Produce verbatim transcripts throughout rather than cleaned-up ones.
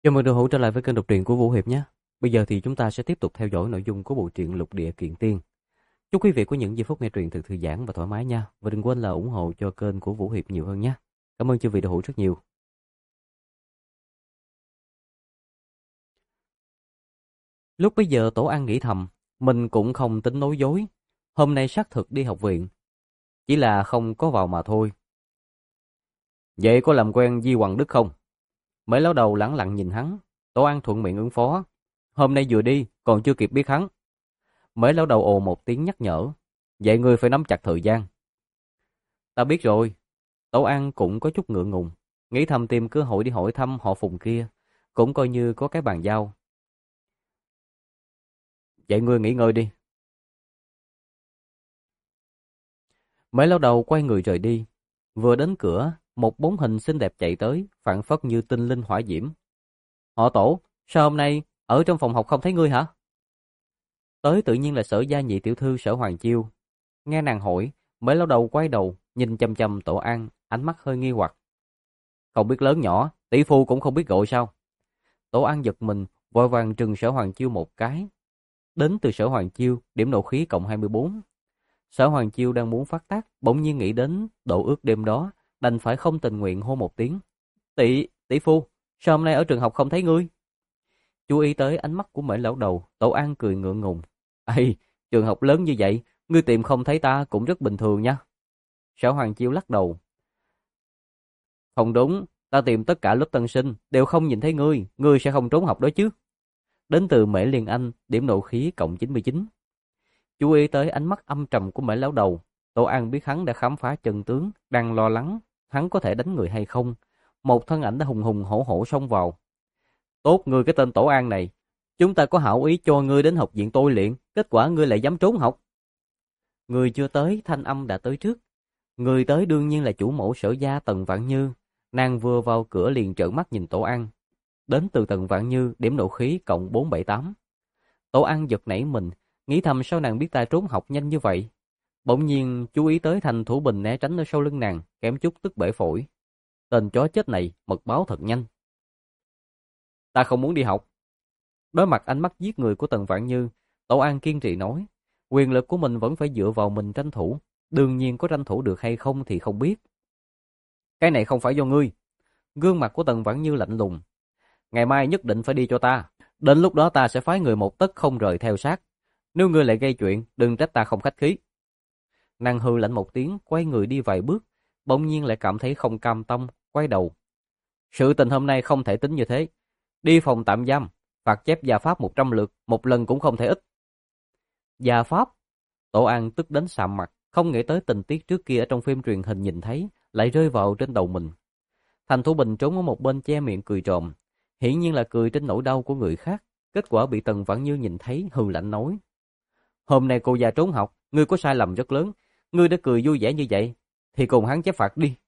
Chào mừng đồng hữu trở lại với kênh đọc truyện của Vũ Hiệp nhé. Bây giờ thì chúng ta sẽ tiếp tục theo dõi nội dung của bộ truyện Lục Địa Kiện Tiên. Chúc quý vị có những giây phút nghe truyện thật thư giãn và thoải mái nha. Và đừng quên là ủng hộ cho kênh của Vũ Hiệp nhiều hơn nhé. Cảm ơn chư vị đồng hữu rất nhiều. Lúc bấy giờ Tổ An nghĩ thầm, mình cũng không tính nói dối. Hôm nay xác thực đi học viện, chỉ là không có vào mà thôi. Vậy có làm quen Di Hoàng Đức không? Mấy lão đầu lẳng lặng nhìn hắn. Tổ An thuận miệng ứng phó. Hôm nay vừa đi, còn chưa kịp biết hắn. Mấy lão đầu ồ một tiếng nhắc nhở. Vậy ngươi phải nắm chặt thời gian. Ta biết rồi. Tổ An cũng có chút ngượng ngùng, nghĩ thầm tìm cơ hội đi hỏi thăm họ Phùng kia, cũng coi như có cái bàn giao. Vậy ngươi nghỉ ngơi đi. Mấy lão đầu quay người rời đi. Vừa đến cửa, một bóng hình xinh đẹp chạy tới, phảng phất như tinh linh hỏa diễm. Họ Tổ, sao hôm nay ở trong phòng học không thấy ngươi hả? Tới tự nhiên là Sở gia nhị tiểu thư Sở Hoàng Chiêu. Nghe nàng hỏi, mấy lão đầu quay đầu, nhìn chăm chăm Tổ An, ánh mắt hơi nghi hoặc. Không biết lớn nhỏ, tỷ phu cũng không biết gọi sao? Tổ An giật mình, vội vàng trừng Sở Hoàng Chiêu một cái. Đến từ Sở Hoàng Chiêu, điểm nộ khí cộng hai mươi bốn. Sở Hoàng Chiêu đang muốn phát tác, bỗng nhiên nghĩ đến độ ước đêm đó, đành phải không tình nguyện hô một tiếng. Tỷ, tỷ phu, sao hôm nay ở trường học không thấy ngươi? Chú ý tới ánh mắt của mấy lão đầu, Tổ An cười ngượng ngùng. Ây, trường học lớn như vậy, ngươi tìm không thấy ta cũng rất bình thường nha. Sở Hoàng Chiêu lắc đầu. Không đúng, ta tìm tất cả lớp tân sinh, đều không nhìn thấy ngươi, ngươi sẽ không trốn học đó chứ. Đến từ Mễ Liên Anh, điểm nộ khí cộng chín mươi chín. Chú ý tới ánh mắt âm trầm của mấy lão đầu, Tổ An biết hắn đã khám phá chân tướng, đang lo lắng hắn có thể đánh người hay không. Một thân ảnh đã hùng hùng hổ hổ xông vào. Tốt ngươi cái tên Tổ An này, chúng ta có hảo ý cho ngươi đến học viện tôi luyện, kết quả ngươi lại dám trốn học. Người chưa tới, thanh âm đã tới trước. Người tới đương nhiên là chủ mẫu Sở gia Tần Vạn Như. Nàng vừa vào cửa liền trợn mắt nhìn Tổ An. Đến từ Tần Vạn Như, điểm nộ khí cộng bốn bảy tám. Tổ An giật nảy mình, nghĩ thầm sao nàng biết ta trốn học nhanh như vậy. Bỗng nhiên chú ý tới Thành Thủ Bình né tránh ở sau lưng nàng, kém chút tức bể phổi. Tên chó chết này, mật báo thật nhanh. Ta không muốn đi học. Đối mặt ánh mắt giết người của Tần Vạn Như, Tổ An kiên trì nói, quyền lực của mình vẫn phải dựa vào mình tranh thủ, đương nhiên có tranh thủ được hay không thì không biết. Cái này không phải do ngươi. Gương mặt của Tần Vạn Như lạnh lùng. Ngày mai nhất định phải đi cho ta, đến lúc đó ta sẽ phái người một tấc không rời theo sát. Nếu ngươi lại gây chuyện, đừng trách ta không khách khí. Nàng hừ lạnh một tiếng, quay người đi vài bước, bỗng nhiên lại cảm thấy không cam tâm, quay đầu. Sự tình hôm nay không thể tính như thế. Đi phòng tạm giam, phạt chép gia pháp một trăm lượt, một lần cũng không thể ít. Gia pháp? Tổ An tức đến sạm mặt, không nghĩ tới tình tiết trước kia ở trong phim truyền hình nhìn thấy, lại rơi vào trên đầu mình. Thành Thủ Bình trốn ở một bên che miệng cười trộm, hiển nhiên là cười trên nỗi đau của người khác. Kết quả bị Tần Vãn Như nhìn thấy, hừ lạnh nói: Hôm nay cô già trốn học, ngươi có sai lầm rất lớn, ngươi đã cười vui vẻ như vậy, thì cùng hắn chép phạt đi.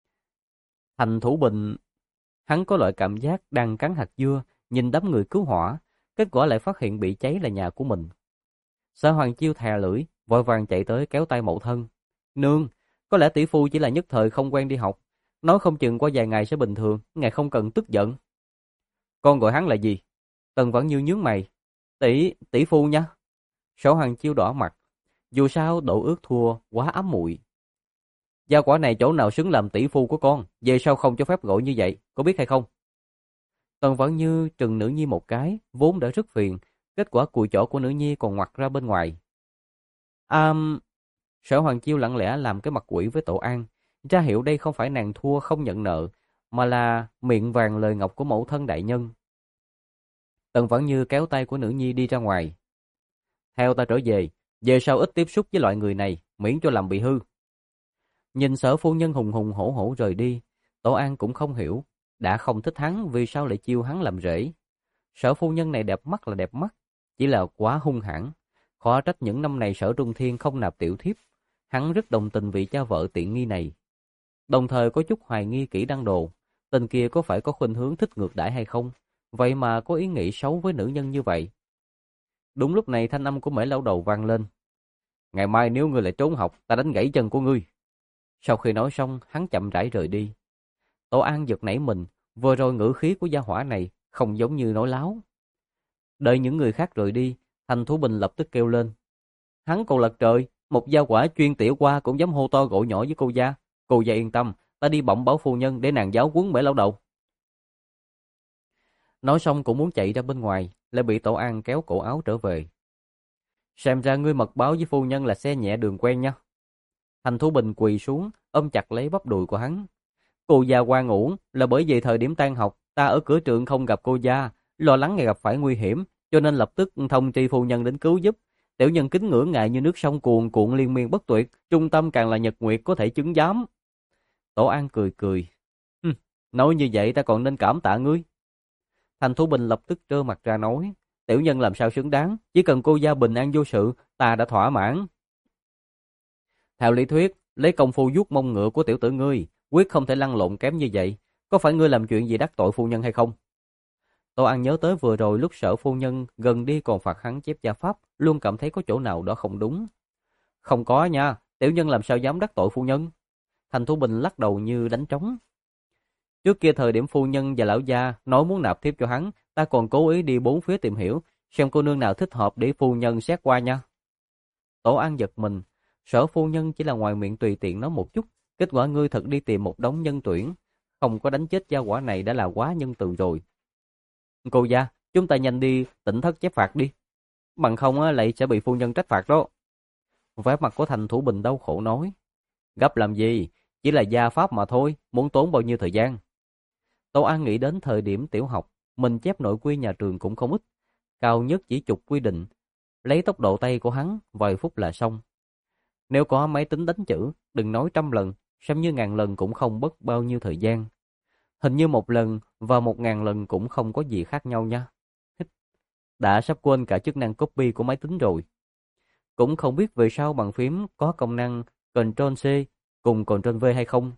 Thành Thủ Bình, hắn có loại cảm giác đang cắn hạt dưa, nhìn đám người cứu hỏa, kết quả lại phát hiện bị cháy là nhà của mình. Sở Hoàng Chiêu thè lưỡi, vội vàng chạy tới kéo tay mẫu thân. Nương, có lẽ tỷ phu chỉ là nhất thời không quen đi học, nói không chừng qua vài ngày sẽ bình thường, ngài không cần tức giận. Con gọi hắn là gì? Tần Vãn Như nhướng mày. Tỷ, tỷ phu nha. Sở Hoàng Chiêu đỏ mặt. Dù sao độ ước thua quá ấm muội. Gia quả này chỗ nào xứng làm tỷ phu của con, về sau không cho phép gọi như vậy, có biết hay không? Tần Vãn Như trừng nữ nhi một cái, vốn đã rất phiền, kết quả cùi chỏ của nữ nhi còn ngoặt ra bên ngoài. À, Sở Hoàng Chiêu lặng lẽ làm cái mặt quỷ với Tổ An, ra hiệu đây không phải nàng thua không nhận nợ, mà là miệng vàng lời ngọc của mẫu thân đại nhân. Tần Vãn Như kéo tay của nữ nhi đi ra ngoài. Theo ta trở về, về sau ít tiếp xúc với loại người này, miễn cho làm bị hư. Nhìn Sở phu nhân hùng hùng hổ hổ rời đi, Tổ An cũng không hiểu, đã không thích hắn vì sao lại chiêu hắn làm rể. Sở phu nhân này đẹp mắt là đẹp mắt, chỉ là quá hung hãn. Khó trách những năm này Sở Trung Thiên không nạp tiểu thiếp, hắn rất đồng tình vị cha vợ tiện nghi này. Đồng thời có chút hoài nghi Kỷ Đăng Đồ, tên kia có phải có khuynh hướng thích ngược đãi hay không, vậy mà có ý nghĩ xấu với nữ nhân như vậy. Đúng lúc này thanh âm của Mễ lão đầu vang lên. Ngày mai nếu ngươi lại trốn học, ta đánh gãy chân của ngươi. Sau khi nói xong, hắn chậm rãi rời đi. Tổ An giật nảy mình, vừa rồi ngữ khí của gia hỏa này không giống như nói láo. Đợi những người khác rời đi, Thành Thủ Bình lập tức kêu lên. Hắn còn lật trời, một gia quả chuyên tiểu qua cũng dám hô to gọi nhỏ với cô gia. Cô gia yên tâm, ta đi bẩm báo phu nhân để nàng giáo huấn bể lão đầu. Nói xong cũng muốn chạy ra bên ngoài, lại bị Tổ An kéo cổ áo trở về. Xem ra ngươi mật báo với phu nhân là xe nhẹ đường quen nha. Thành Thủ Bình quỳ xuống, ôm chặt lấy bắp đùi của hắn. Cô gia oan uổng là bởi vì thời điểm tan học, ta ở cửa trường không gặp cô gia, lo lắng ngày gặp phải nguy hiểm, cho nên lập tức thông tri phu nhân đến cứu giúp. Tiểu nhân kính ngưỡng ngài như nước sông cuồn cuộn liên miên bất tuyệt, trung tâm càng là nhật nguyệt có thể chứng giám. Tổ An cười cười. Hừm, nói như vậy ta còn nên cảm tạ ngươi. Thành Thủ Bình lập tức trơ mặt ra nói, tiểu nhân làm sao xứng đáng, chỉ cần cô gia bình an vô sự, ta đã thỏa mãn. Theo lý thuyết, lấy công phu vuốt mông ngựa của tiểu tử ngươi, quyết không thể lăn lộn kém như vậy. Có phải ngươi làm chuyện gì đắc tội phu nhân hay không? Tô An nhớ tới vừa rồi lúc Sở phu nhân gần đi còn phạt hắn chép gia pháp, luôn cảm thấy có chỗ nào đó không đúng. Không có nha, tiểu nhân làm sao dám đắc tội phu nhân? Thành Thủ Bình lắc đầu như đánh trống. Trước kia thời điểm phu nhân và lão gia nói muốn nạp thiếp cho hắn, ta còn cố ý đi bốn phía tìm hiểu, xem cô nương nào thích hợp để phu nhân xét qua nha. Tổ An giật mình, Sở phu nhân chỉ là ngoài miệng tùy tiện nói một chút, kết quả ngươi thật đi tìm một đống nhân tuyển, không có đánh chết gia quả này đã là quá nhân từ rồi. Cô gia, chúng ta nhanh đi tỉnh thất chép phạt đi, bằng không á, lại sẽ bị phu nhân trách phạt đó. Vẻ mặt của Thành Thủ Bình đau khổ nói, gấp làm gì, chỉ là gia pháp mà thôi, muốn tốn bao nhiêu thời gian. Tô An nghĩ đến thời điểm tiểu học, mình chép nội quy nhà trường cũng không ít, cao nhất chỉ chục quy định, lấy tốc độ tay của hắn, vài phút là xong. Nếu có máy tính đánh chữ, đừng nói trăm lần, xem như ngàn lần cũng không mất bao nhiêu thời gian. Hình như một lần và một ngàn lần cũng không có gì khác nhau nha. Đã sắp quên cả chức năng copy của máy tính rồi. Cũng không biết về sau bàn phím có công năng Ctrl C cùng Ctrl V hay không.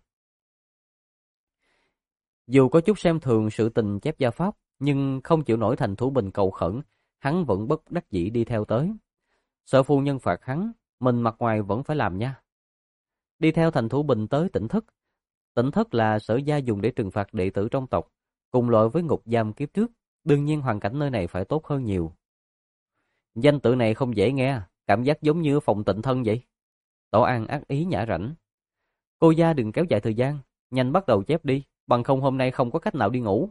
Dù có chút xem thường sự tình chép gia pháp, nhưng không chịu nổi Thành Thủ Bình cầu khẩn, hắn vẫn bất đắc dĩ đi theo tới. Sợ phu nhân phạt hắn, mình mặt ngoài vẫn phải làm nha. Đi theo Thành Thủ Bình tới tỉnh thất. Tỉnh thất là sở gia dùng để trừng phạt đệ tử trong tộc, cùng loại với ngục giam kiếp trước, đương nhiên hoàn cảnh nơi này phải tốt hơn nhiều. Danh tự này không dễ nghe, cảm giác giống như phòng tịnh thân vậy. Tổ An ác ý nhã rảnh. Cô gia đừng kéo dài thời gian, nhanh bắt đầu chép đi, bằng không hôm nay không có cách nào đi ngủ.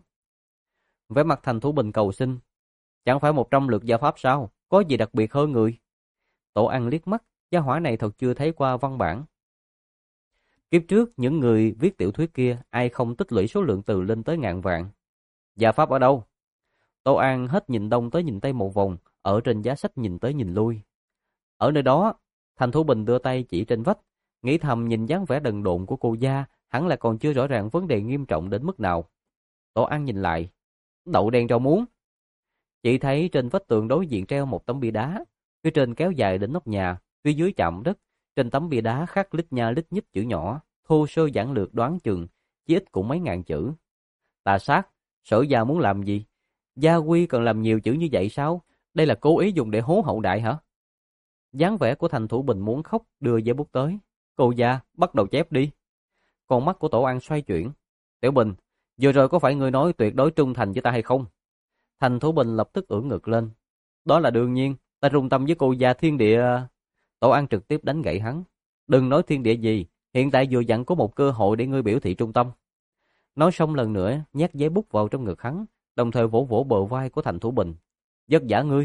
Vẻ mặt Thành Thủ Bình cầu xin. Chẳng phải một trăm lượt gia pháp sao, có gì đặc biệt hơn người? Tổ An liếc mắt, gia hỏa này thật chưa thấy qua văn bản. Kiếp trước những người viết tiểu thuyết kia ai không tích lũy số lượng từ lên tới ngàn vạn. Gia pháp ở đâu? Tô An hết nhìn đông tới nhìn tây một vòng, ở trên giá sách nhìn tới nhìn lui. Ở nơi đó, Thành Thủ Bình đưa tay chỉ trên vách, nghĩ thầm nhìn dáng vẻ đần độn của cô gia, hẳn là còn chưa rõ ràng vấn đề nghiêm trọng đến mức nào. Tổ An nhìn lại, đậu đen rau muống. Chỉ thấy trên vách tường đối diện treo một tấm bia đá, phía trên kéo dài đến nóc nhà, phía dưới chạm đất. Trên tấm bia đá khắc lít nha lít nhít chữ nhỏ, thô sơ giản lược đoán chừng, chỉ ít cũng mấy ngàn chữ. Tà sát, Sở gia muốn làm gì? Gia quy cần làm nhiều chữ như vậy sao? Đây là cố ý dùng để hố hậu đại hả? Dáng vẻ của Thành Thủ Bình muốn khóc, đưa giấy bút tới. Cô gia, bắt đầu chép đi. Con mắt của Tổ An xoay chuyển. Tiểu Bình, vừa rồi có phải ngươi nói tuyệt đối trung thành với ta hay không? Thành Thủ Bình lập tức ưỡn ngực lên. Đó là đương nhiên, ta trung tâm với cô gia thiên địa. Tổ An trực tiếp đánh gậy hắn. Đừng nói thiên địa gì, hiện tại vừa dặn có một cơ hội để ngươi biểu thị trung tâm. Nói xong lần nữa, nhét giấy bút vào trong ngực hắn, đồng thời vỗ vỗ bờ vai của Thành Thủ Bình. Vất vả ngươi.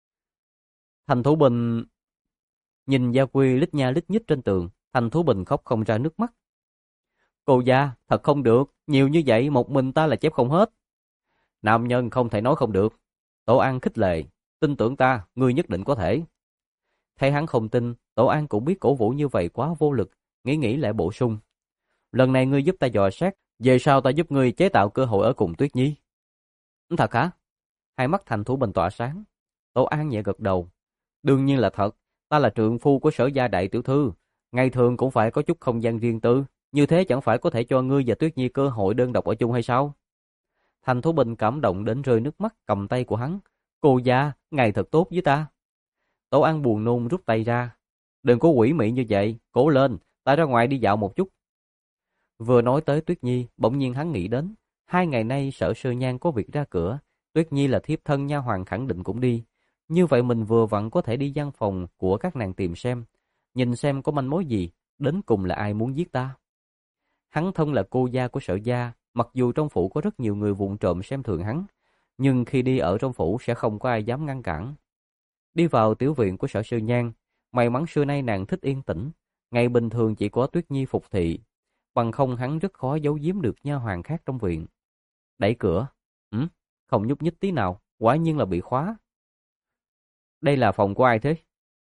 Thành Thủ Bình nhìn gia quy lít nha lít nhít trên tường, Thành Thủ Bình khóc không ra nước mắt. Cô gia, thật không được, nhiều như vậy một mình ta là chép không hết. Nam nhân không thể nói không được. Tổ An khích lệ, tin tưởng ta, ngươi nhất định có thể. Thấy hắn không tin, Tổ An cũng biết cổ vũ như vậy quá vô lực, nghĩ nghĩ lại bổ sung. Lần này ngươi giúp ta dò xét, về sau ta giúp ngươi chế tạo cơ hội ở cùng Tuyết Nhi. Thật hả? Hai mắt Thành Thủ Bình tỏa sáng. Tổ An nhẹ gật đầu. Đương nhiên là thật, ta là trượng phu của Sở gia đại tiểu thư, ngày thường cũng phải có chút không gian riêng tư, như thế chẳng phải có thể cho ngươi và Tuyết Nhi cơ hội đơn độc ở chung hay sao? Thành Thủ Bình cảm động đến rơi nước mắt, cầm tay của hắn. Cô gia, ngài thật tốt với ta. Tổ An buồn nôn rút tay ra. Đừng có quỷ mị như vậy, cố lên, ta ra ngoài đi dạo một chút. Vừa nói tới Tuyết Nhi, bỗng nhiên hắn nghĩ đến, hai ngày nay Sở Sơ Nhan có việc ra cửa, Tuyết Nhi là thiếp thân nha hoàn khẳng định cũng đi. Như vậy mình vừa vặn có thể đi gian phòng của các nàng tìm xem, nhìn xem có manh mối gì, đến cùng là ai muốn giết ta. Hắn thân là cô gia của Sở gia, mặc dù trong phủ có rất nhiều người vụng trộm xem thường hắn, nhưng khi đi ở trong phủ sẽ không có ai dám ngăn cản. Đi vào tiểu viện của Sở Sư Nhan, may mắn xưa nay nàng thích yên tĩnh, ngày bình thường chỉ có Tuyết Nhi phục thị, bằng không hắn rất khó giấu giếm được nha hoàn khác trong viện. Đẩy cửa, ừ, không nhúc nhích tí nào, quả nhiên là bị khóa. Đây là phòng của ai thế?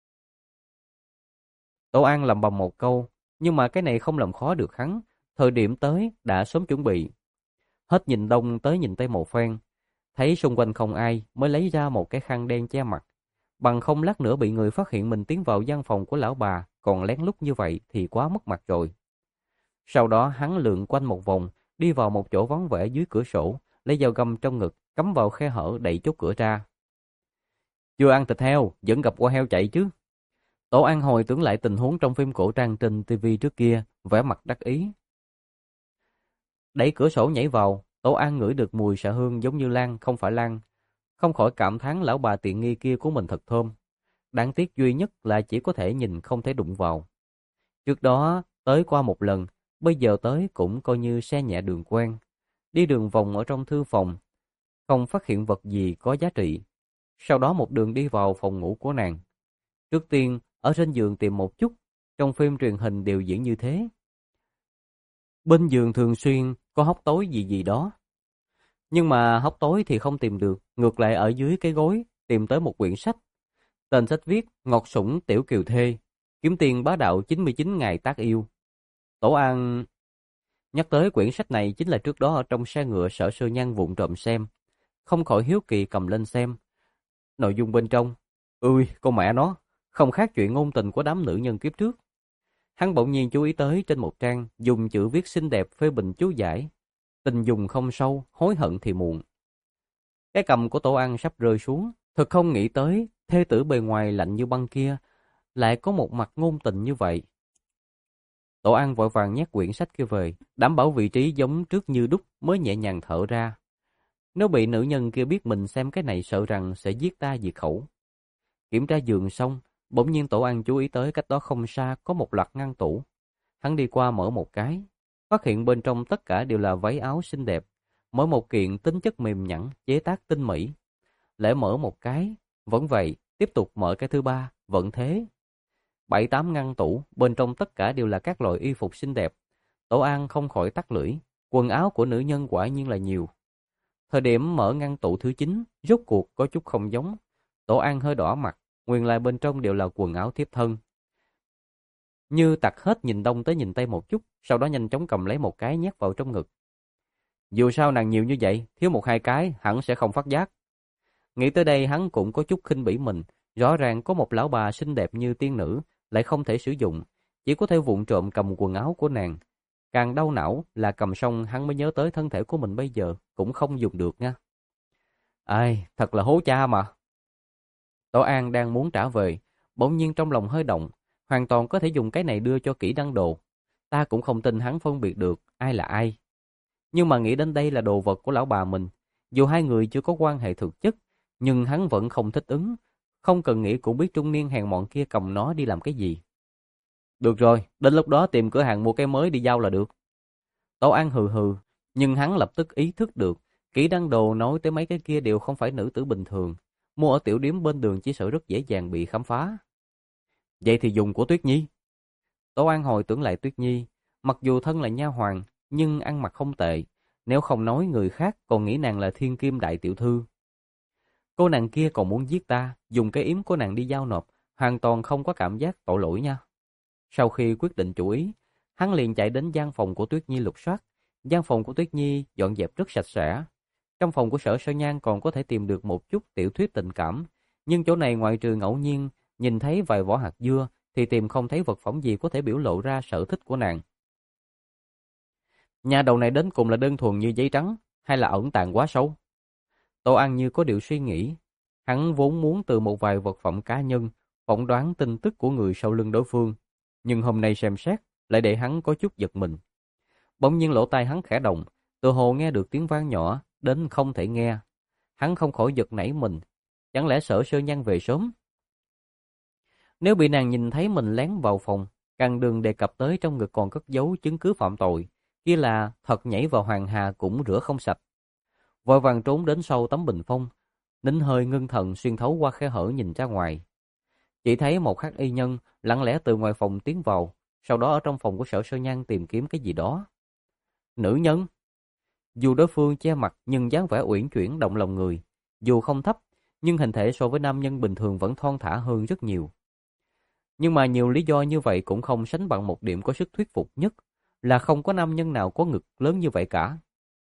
Tô An lẩm bẩm một câu, nhưng mà cái này không làm khó được hắn, thời điểm tới đã sớm chuẩn bị. Hết nhìn đông tới nhìn tây một phen, thấy xung quanh không ai mới lấy ra một cái khăn đen che mặt. Bằng không lát nữa bị người phát hiện mình tiến vào gian phòng của lão bà, còn lén lút như vậy thì quá mất mặt rồi. Sau đó hắn lượn quanh một vòng, đi vào một chỗ vắng vẻ dưới cửa sổ, lấy dao găm trong ngực, cắm vào khe hở đẩy chốt cửa ra. Chưa ăn thịt heo, vẫn gặp qua heo chạy chứ. Tổ An hồi tưởng lại tình huống trong phim cổ trang trên ti vi trước kia, vẻ mặt đắc ý. Đẩy cửa sổ nhảy vào, Tổ An ngửi được mùi xạ hương giống như lan, không phải lan. Không khỏi cảm thán lão bà tiện nghi kia của mình thật thơm. Đáng tiếc duy nhất là chỉ có thể nhìn không thể đụng vào. Trước đó tới qua một lần, bây giờ tới cũng coi như xe nhẹ đường quen. Đi đường vòng ở trong thư phòng, không phát hiện vật gì có giá trị. Sau đó một đường đi vào phòng ngủ của nàng. Trước tiên, ở trên giường tìm một chút, trong phim truyền hình đều diễn như thế. Bên giường thường xuyên có hốc tối gì gì đó. Nhưng mà hốc tối thì không tìm được, ngược lại ở dưới cái gối tìm tới một quyển sách. Tên sách viết Ngọt Sủng Tiểu Kiều Thê, kiếm tiền bá đạo chín mươi chín ngày tác yêu. Tổ An nhắc tới quyển sách này chính là trước đó ở trong xe ngựa Sở Sư Nhan vụng trộm xem, không khỏi hiếu kỳ cầm lên xem. Nội dung bên trong, ui, con mẹ nó, không khác chuyện ngôn tình của đám nữ nhân kiếp trước. Hắn bỗng nhiên chú ý tới trên một trang dùng chữ viết xinh đẹp phê bình chú giải. Tình dùng không sâu, hối hận thì muộn. Cái cầm của Tổ An sắp rơi xuống, thật không nghĩ tới thê tử bề ngoài lạnh như băng kia lại có một mặt ngôn tình như vậy. Tổ An vội vàng nhét quyển sách kia về, đảm bảo vị trí giống trước như đúc mới nhẹ nhàng thở ra. Nếu bị nữ nhân kia biết mình xem cái này sợ rằng sẽ giết ta diệt khẩu. Kiểm tra giường xong, bỗng nhiên Tổ An chú ý tới cách đó không xa có một loạt ngăn tủ. Hắn đi qua mở một cái, phát hiện bên trong tất cả đều là váy áo xinh đẹp, mỗi một kiện tính chất mềm nhẵn, chế tác tinh mỹ. Lẽ mở một cái, vẫn vậy, tiếp tục mở cái thứ ba, vẫn thế. Bảy tám ngăn tủ, bên trong tất cả đều là các loại y phục xinh đẹp. Tổ An không khỏi tắt lưỡi, quần áo của nữ nhân quả nhiên là nhiều. Thời điểm mở ngăn tủ thứ chín, rốt cuộc có chút không giống. Tổ An hơi đỏ mặt, nguyên lai bên trong đều là quần áo thiếp thân. Như tặc hết nhìn đông tới nhìn tây một chút, sau đó nhanh chóng cầm lấy một cái nhét vào trong ngực. Dù sao nàng nhiều như vậy, thiếu một hai cái hẳn sẽ không phát giác. Nghĩ tới đây hắn cũng có chút khinh bỉ mình, rõ ràng có một lão bà xinh đẹp như tiên nữ, lại không thể sử dụng, chỉ có thể vụng trộm cầm quần áo của nàng. Càng đau não là cầm xong hắn mới nhớ tới thân thể của mình bây giờ cũng không dùng được nha. Ai, thật là hố cha mà. Tổ An đang muốn trả về, bỗng nhiên trong lòng hơi động, hoàn toàn có thể dùng cái này đưa cho Kỷ Đăng Đồ. Ta cũng không tin hắn phân biệt được ai là ai. Nhưng mà nghĩ đến đây là đồ vật của lão bà mình, dù hai người chưa có quan hệ thực chất, nhưng hắn vẫn không thích ứng, không cần nghĩ cũng biết trung niên hèn mọn kia cầm nó đi làm cái gì. Được rồi, đến lúc đó tìm cửa hàng mua cái mới đi giao là được. Tổ An hừ hừ, nhưng hắn lập tức ý thức được, Kỷ Đăng Đồ nói tới mấy cái kia đều không phải nữ tử bình thường, mua ở tiểu điếm bên đường chỉ sợ rất dễ dàng bị khám phá. Vậy thì dùng của Tuyết Nhi. Tổ An hồi tưởng lại Tuyết Nhi, mặc dù thân là nha hoàn, nhưng ăn mặc không tệ, nếu không nói người khác còn nghĩ nàng là thiên kim đại tiểu thư. Cô nàng kia còn muốn giết ta, dùng cái yếm của nàng đi giao nộp, hoàn toàn không có cảm giác tội lỗi nha. Sau khi quyết định chủ ý, hắn liền chạy đến gian phòng của Tuyết Nhi lục soát. Gian phòng của Tuyết Nhi dọn dẹp rất sạch sẽ. Trong phòng của Sở Sơ Nhan còn có thể tìm được một chút tiểu thuyết tình cảm, nhưng chỗ này ngoại trừ ngẫu nhiên nhìn thấy vài vỏ hạt dưa thì tìm không thấy vật phẩm gì có thể biểu lộ ra sở thích của nàng. Nhà đầu này đến cùng là đơn thuần như giấy trắng hay là ẩn tàng quá sâu? Tô An như có điều suy nghĩ. Hắn vốn muốn từ một vài vật phẩm cá nhân phỏng đoán tin tức của người sau lưng đối phương, nhưng hôm nay xem xét lại để hắn có chút giật mình. Bỗng nhiên lỗ tai hắn khẽ động, tựa hồ nghe được tiếng vang nhỏ đến không thể nghe. hắn không khỏi giật nảy mình, chẳng lẽ Sở Sơ Nhan về sớm? Nếu bị nàng nhìn thấy mình lén vào phòng, càng đừng đề cập tới trong ngực còn cất giấu chứng cứ phạm tội, kia là thật nhảy vào hoàng hà cũng rửa không sạch. Vội vàng trốn đến sau tấm bình phong, nín hơi ngưng thần xuyên thấu qua khe hở nhìn ra ngoài. Chỉ thấy một hắc y nhân lặng lẽ từ ngoài phòng tiến vào, sau đó ở trong phòng của Sở Sơ Nhan tìm kiếm cái gì đó. Nữ nhân. Dù đối phương che mặt nhưng dáng vẻ uyển chuyển động lòng người, dù không thấp, nhưng hình thể so với nam nhân bình thường vẫn thon thả hơn rất nhiều. Nhưng mà nhiều lý do như vậy cũng không sánh bằng một điểm có sức thuyết phục nhất, là không có nam nhân nào có ngực lớn như vậy cả.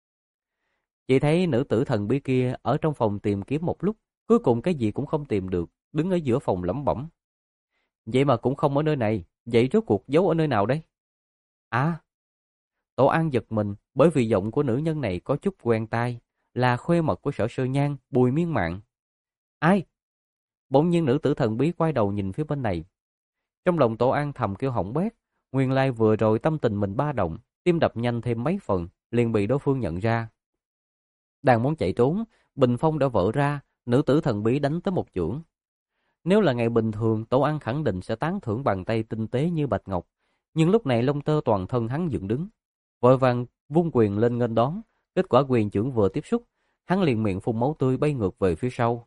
Chỉ thấy nữ tử thần bí kia ở trong phòng tìm kiếm một lúc, cuối cùng cái gì cũng không tìm được, đứng ở giữa phòng lẩm bẩm. Vậy mà cũng không ở nơi này, vậy rốt cuộc giấu ở nơi nào đây? À, Tổ An giật mình bởi vì giọng của nữ nhân này có chút quen tai, là khuê mật của Sở Sơ Nhan, Bùi Miên Mạn. Ai? Bỗng nhiên nữ tử thần bí quay đầu nhìn phía bên này. Trong lòng Tổ An thầm kêu hỏng bét, nguyên lai vừa rồi tâm tình mình ba động, tim đập nhanh thêm mấy phần, liền bị đối phương nhận ra. Đang muốn chạy trốn, bình phong đã vỡ ra, nữ tử thần bí đánh tới một chưởng. Nếu là ngày bình thường, Tổ An khẳng định sẽ tán thưởng bàn tay tinh tế như bạch ngọc, nhưng lúc này lông tơ toàn thân hắn dựng đứng, vội vàng vung quyền lên nghênh đón. Kết quả quyền chưởng vừa tiếp xúc, hắn liền miệng phun máu tươi bay ngược về phía sau.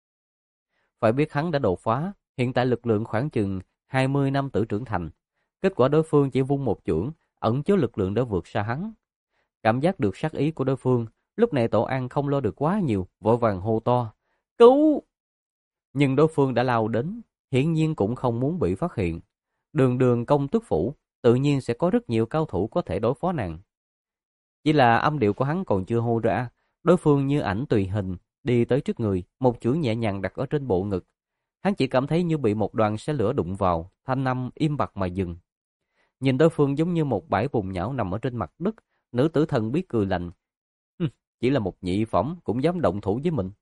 Phải biết hắn đã đột phá, hiện tại lực lượng khoảng chừng hai mươi năm tử trưởng thành. Kết quả đối phương chỉ vung một chưởng, ẩn chứa lực lượng đã vượt xa hắn. Cảm giác được sát ý của đối phương, lúc này Tổ An không lo được quá nhiều, vội vàng hô to: "Cứu!" Nhưng đối phương đã lao đến, hiển nhiên cũng không muốn bị phát hiện. Đường đường công tước phủ, tự nhiên sẽ có rất nhiều cao thủ có thể đối phó nàng. Chỉ là âm điệu của hắn còn chưa hô ra, đối phương như ảnh tùy hình, đi tới trước người, một chưởng nhẹ nhàng đặt ở trên bộ ngực. Hắn chỉ cảm thấy như bị một đoàn xe lửa đụng vào, thanh âm im bặt mà dừng. Nhìn đối phương giống như một bãi bùn nhão nằm ở trên mặt đất, nữ tử thần biết cười lạnh. Chỉ là một nhị phẩm cũng dám động thủ với mình.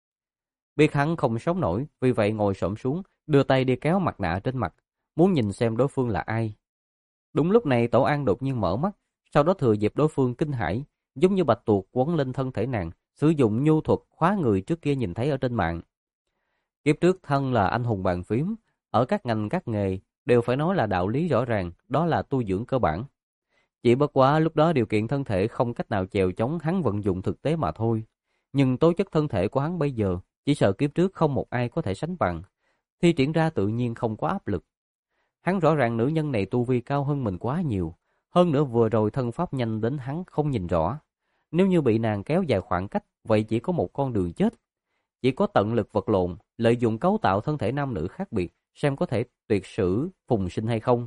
Biết hắn không sống nổi, vì vậy ngồi xổm xuống, đưa tay đi kéo mặt nạ trên mặt, muốn nhìn xem đối phương là ai. Đúng lúc này Tổ An đột nhiên mở mắt, sau đó thừa dịp đối phương kinh hãi, giống như bạch tuộc quấn lên thân thể nàng, sử dụng nhu thuật khóa người trước kia nhìn thấy ở trên mạng. Kiếp trước thân là anh hùng bàn phím, ở các ngành các nghề đều phải nói là đạo lý rõ ràng, đó là tu dưỡng cơ bản. Chỉ bất quá lúc đó điều kiện thân thể không cách nào chèo chống hắn vận dụng thực tế mà thôi. Nhưng tố chất thân thể của hắn bây giờ, chỉ sợ kiếp trước không một ai có thể sánh bằng. Thi triển ra tự nhiên không có áp lực. Hắn rõ ràng nữ nhân này tu vi cao hơn mình quá nhiều. Hơn nữa vừa rồi thân pháp nhanh đến hắn không nhìn rõ. Nếu như bị nàng kéo dài khoảng cách, vậy chỉ có một con đường chết. Chỉ có tận lực vật lộn, lợi dụng cấu tạo thân thể nam nữ khác biệt, xem có thể tuyệt sử phùng sinh hay không.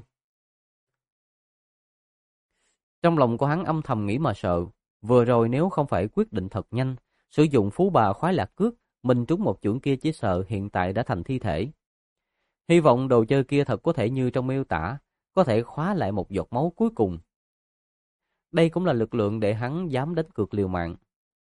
Trong lòng của hắn âm thầm nghĩ mà sợ, vừa rồi nếu không phải quyết định thật nhanh, sử dụng phú bà khoái lạc cước, mình trúng một chưởng kia chỉ sợ hiện tại đã thành thi thể. Hy vọng đồ chơi kia thật có thể như trong miêu tả, có thể khóa lại một giọt máu cuối cùng. Đây cũng là lực lượng để hắn dám đánh cược liều mạng.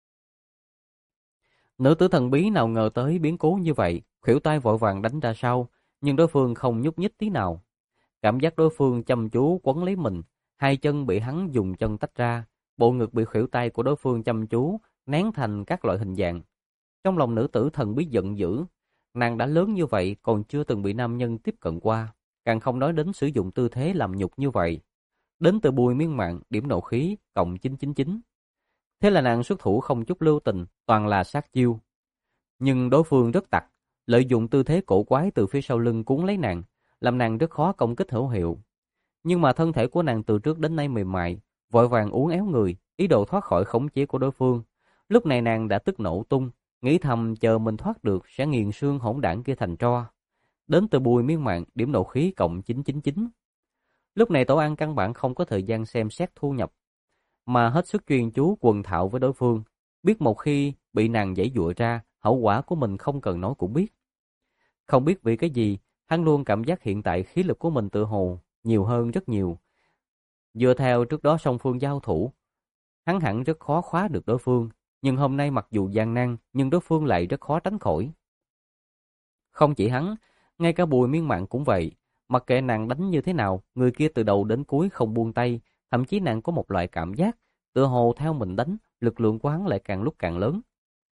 Nữ tử thần bí nào ngờ tới biến cố như vậy, khuỷu tay vội vàng đánh ra sau, nhưng đối phương không nhúc nhích tí nào. Cảm giác đối phương chăm chú quấn lấy mình, hai chân bị hắn dùng chân tách ra, bộ ngực bị khuỷu tay của đối phương chăm chú nén thành các loại hình dạng. Trong lòng nữ tử thần bí giận dữ, nàng đã lớn như vậy còn chưa từng bị nam nhân tiếp cận qua, càng không nói đến sử dụng tư thế làm nhục như vậy. Đến từ Bùi Miên Mạn, điểm nộ khí cộng chín chín chín. Thế là nàng xuất thủ không chút lưu tình, toàn là sát chiêu. Nhưng đối phương rất tặc, lợi dụng tư thế cổ quái từ phía sau lưng cuốn lấy nàng, làm nàng rất khó công kích hữu hiệu. Nhưng mà thân thể của nàng từ trước đến nay mềm mại, vội vàng uốn éo người, ý đồ thoát khỏi khống chế của đối phương. Lúc này nàng đã tức nổ tung, nghĩ thầm chờ mình thoát được sẽ nghiền xương hỗn đảng kia thành tro. Đến từ Bùi Miên Mạn, điểm nộ khí cộng chín chín chín. Lúc này Tổ An căn bản không có thời gian xem xét thu nhập, mà hết sức chuyên chú quần thạo với đối phương, biết một khi bị nàng giãy giụa ra, hậu quả của mình không cần nói cũng biết. Không biết vì cái gì, hắn luôn cảm giác hiện tại khí lực của mình tự hồ nhiều hơn rất nhiều. Dựa theo trước đó song phương giao thủ, hắn hẳn rất khó khóa được đối phương, nhưng hôm nay mặc dù gian nan, nhưng đối phương lại rất khó tránh khỏi. Không chỉ hắn, ngay cả Bùi Miên Mạn cũng vậy, mặc kệ nàng đánh như thế nào, người kia từ đầu đến cuối không buông tay, thậm chí nàng có một loại cảm giác, tựa hồ theo mình đánh, lực lượng của hắn lại càng lúc càng lớn.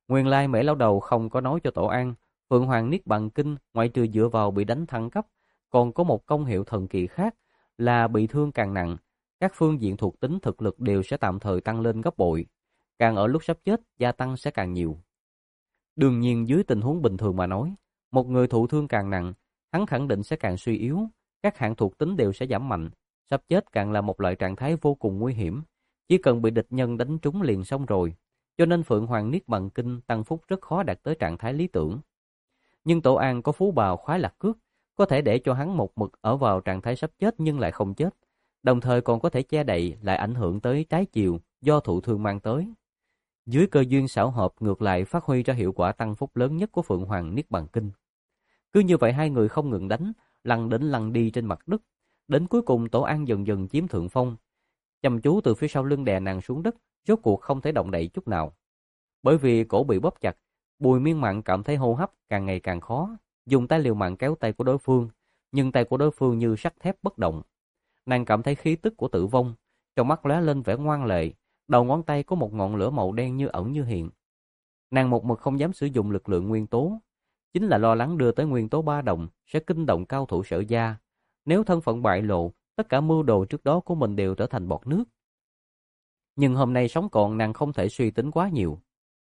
Nguyên lai Mễ lão đầu không có nói cho Tổ An, Phượng Hoàng Niết Bàn Kinh ngoại trừ dựa vào bị đánh thăng cấp, còn có một công hiệu thần kỳ khác là bị thương càng nặng, các phương diện thuộc tính thực lực đều sẽ tạm thời tăng lên gấp bội, càng ở lúc sắp chết gia tăng sẽ càng nhiều. Đương nhiên dưới tình huống bình thường mà nói, một người thụ thương càng nặng, hắn khẳng định sẽ càng suy yếu, các hạng thuộc tính đều sẽ giảm mạnh, sắp chết càng là một loại trạng thái vô cùng nguy hiểm, chỉ cần bị địch nhân đánh trúng liền xong rồi, cho nên Phượng Hoàng Niết Bàn Kinh tăng phúc rất khó đạt tới trạng thái lý tưởng. Nhưng Tổ An có phú bào khoái lạc cước, có thể để cho hắn một mực ở vào trạng thái sắp chết nhưng lại không chết, đồng thời còn có thể che đậy lại ảnh hưởng tới trái chiều do thụ thương mang tới. Dưới cơ duyên xảo hợp ngược lại phát huy ra hiệu quả tăng phúc lớn nhất của Phượng Hoàng Niết Bàn Kinh. Cứ như vậy hai người không ngừng đánh, lăn đến lăn đi trên mặt đất, đến cuối cùng Tổ An dần dần chiếm thượng phong, chăm chú từ phía sau lưng đè nàng xuống đất, rốt cuộc không thể động đậy chút nào. Bởi vì cổ bị bóp chặt, Bùi Miên Mạn cảm thấy hô hấp càng ngày càng khó, dùng tay liều mạng kéo tay của đối phương, nhưng tay của đối phương như sắt thép bất động. Nàng cảm thấy khí tức của tử vong, trong mắt lóe lên vẻ ngoan lệ, đầu ngón tay có một ngọn lửa màu đen như ẩn như hiện. Nàng một mực không dám sử dụng lực lượng nguyên tố, chính là lo lắng đưa tới nguyên tố ba đồng sẽ kinh động cao thủ Sở gia. Nếu thân phận bại lộ, tất cả mưu đồ trước đó của mình đều trở thành bọt nước. Nhưng hôm nay sống còn nàng không thể suy tính quá nhiều.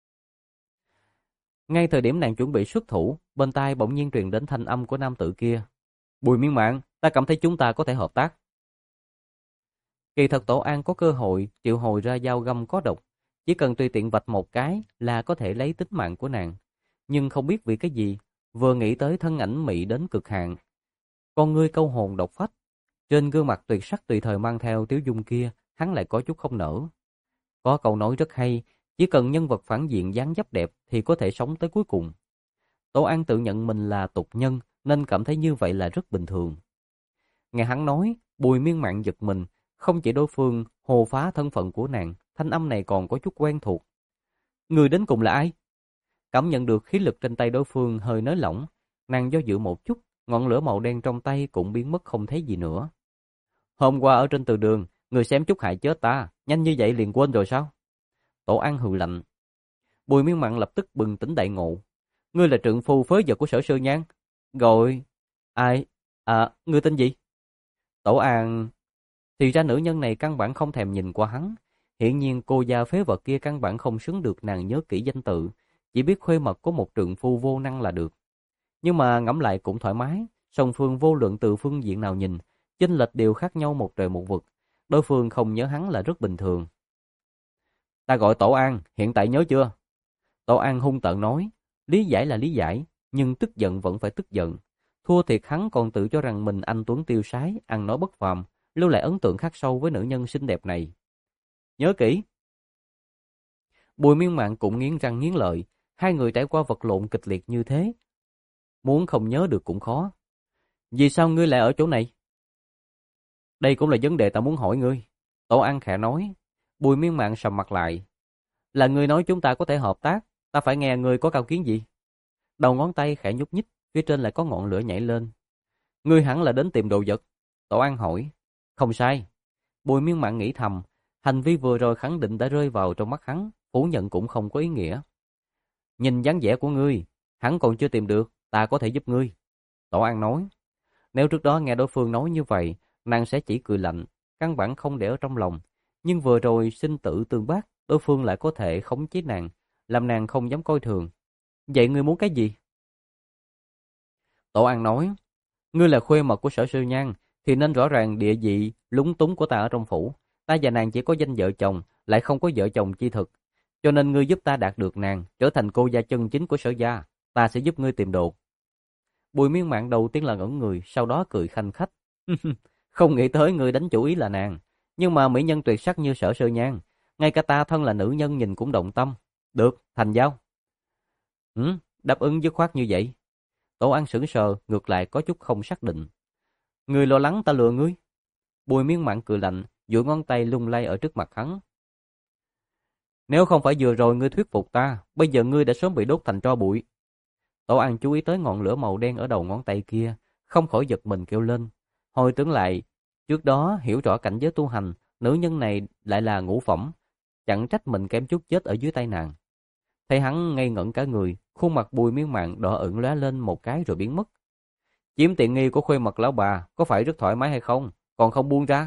Ngay thời điểm nàng chuẩn bị xuất thủ, bên tai bỗng nhiên truyền đến thanh âm của nam tử kia. Bùi Miên Mạn, ta cảm thấy chúng ta có thể hợp tác. Kỳ thật Tổ An có cơ hội triệu hồi ra dao găm có độc, chỉ cần tùy tiện vạch một cái là có thể lấy tính mạng của nàng. Nhưng không biết vì cái gì, vừa nghĩ tới thân ảnh mị đến cực hạn, con ngươi câu hồn độc phách, trên gương mặt tuyệt sắc tùy thời mang theo tiếu dung kia, hắn lại có chút không nỡ. Có câu nói rất hay, chỉ cần nhân vật phản diện dáng dấp đẹp thì có thể sống tới cuối cùng. Tổ An tự nhận mình là tục nhân nên cảm thấy như vậy là rất bình thường. Nghe hắn nói, Bùi Miên Mạn giật mình, không chỉ đối phương hồ phá thân phận của nàng, thanh âm này còn có chút quen thuộc. Người đến cùng là ai? Cảm nhận được khí lực trên tay đối phương hơi nới lỏng, nàng do dự một chút, ngọn lửa màu đen trong tay cũng biến mất không thấy gì nữa. Hôm qua ở trên từ đường, người xem chút hại chết ta, nhanh như vậy liền quên rồi sao? Tổ An hừ lạnh. Bùi Miên Mạn lập tức bừng tỉnh đại ngộ. Ngươi là trượng phu phế vật của Sở Sư Nhan. Gọi... Ai? À, ngươi tên gì? Tổ An... Thì ra nữ nhân này căn bản không thèm nhìn qua hắn. Hiển nhiên cô gia phế vật kia căn bản không xứng được nàng nhớ kỹ danh tự, chỉ biết khuê mật có một trượng phu vô năng là được. Nhưng mà ngẫm lại cũng thoải mái, song phương vô luận từ phương diện nào nhìn, chênh lệch đều khác nhau một trời một vực. Đối phương không nhớ hắn là rất bình thường. Ta gọi Tổ An, hiện tại nhớ chưa? Tổ An hung tợn nói, lý giải là lý giải, nhưng tức giận vẫn phải tức giận. Thua thiệt hắn còn tự cho rằng mình anh tuấn tiêu sái, ăn nói bất phàm, lưu lại ấn tượng khắc sâu với nữ nhân xinh đẹp này. Nhớ kỹ. Bùi Miên Mạn cũng nghiến răng nghiến lợi, hai người trải qua vật lộn kịch liệt như thế, muốn không nhớ được cũng khó. Vì sao ngươi lại ở chỗ này? Đây cũng là vấn đề ta muốn hỏi ngươi. Tổ An khẽ nói. Bùi Miên Mạn sầm mặt lại. Là ngươi nói chúng ta có thể hợp tác, ta phải nghe ngươi có cao kiến gì? Đầu ngón tay khẽ nhúc nhích, phía trên lại có ngọn lửa nhảy lên. Ngươi hẳn là đến tìm đồ vật. Tổ An hỏi. Không sai. Bùi Miên Mạn nghĩ thầm, hành vi vừa rồi khẳng định đã rơi vào trong mắt hắn, phủ nhận cũng không có ý nghĩa. Nhìn dáng vẻ của ngươi, hắn còn chưa tìm được, ta có thể giúp ngươi. Tổ An nói. Nếu trước đó nghe đối phương nói như vậy, nàng sẽ chỉ cười lạnh, căn bản không để ở trong lòng. Nhưng vừa rồi sinh tử tương bác, đối phương lại có thể khống chế nàng, làm nàng không dám coi thường. Vậy ngươi muốn cái gì? Tổ An nói. Ngươi là khuê mật của Sở Sư Nhan, thì nên rõ ràng địa vị lúng túng của ta ở trong phủ. Ta và nàng chỉ có danh vợ chồng, lại không có vợ chồng chi thực. Cho nên ngươi giúp ta đạt được nàng, trở thành cô gia chân chính của Sở gia. Ta sẽ giúp ngươi tìm đồ. Bùi Miên Mạn đầu tiên là ngẩn người, sau đó cười khanh khách. Không nghĩ tới ngươi đánh chủ ý là nàng. Nhưng mà mỹ nhân tuyệt sắc như Sở Sư Nhan, ngay cả ta thân là nữ nhân nhìn cũng động tâm. Được, thành giao. Ừ, đáp ứng dứt khoát như vậy. Tổ An sững sờ, ngược lại có chút không xác định. Ngươi lo lắng ta lừa ngươi? Bùi Miên Mạn cười lạnh, duỗi ngón tay lung lay ở trước mặt hắn. Nếu không phải vừa rồi ngươi thuyết phục ta, bây giờ ngươi đã sớm bị đốt thành tro bụi. Tổ An chú ý tới ngọn lửa màu đen ở đầu ngón tay kia, không khỏi giật mình kêu lên. Hồi tưởng lại, trước đó hiểu rõ cảnh giới tu hành, nữ nhân này lại là ngũ phẩm, chẳng trách mình kém chút chết ở dưới tay nàng. Thấy hắn ngây ngẩn cả người, khuôn mặt Bùi Miên Mạn đỏ ửng lóe lên một cái rồi biến mất. Chiếm tiện nghi của Khuê Mật lão bà có phải rất thoải mái hay không, còn không buông ra?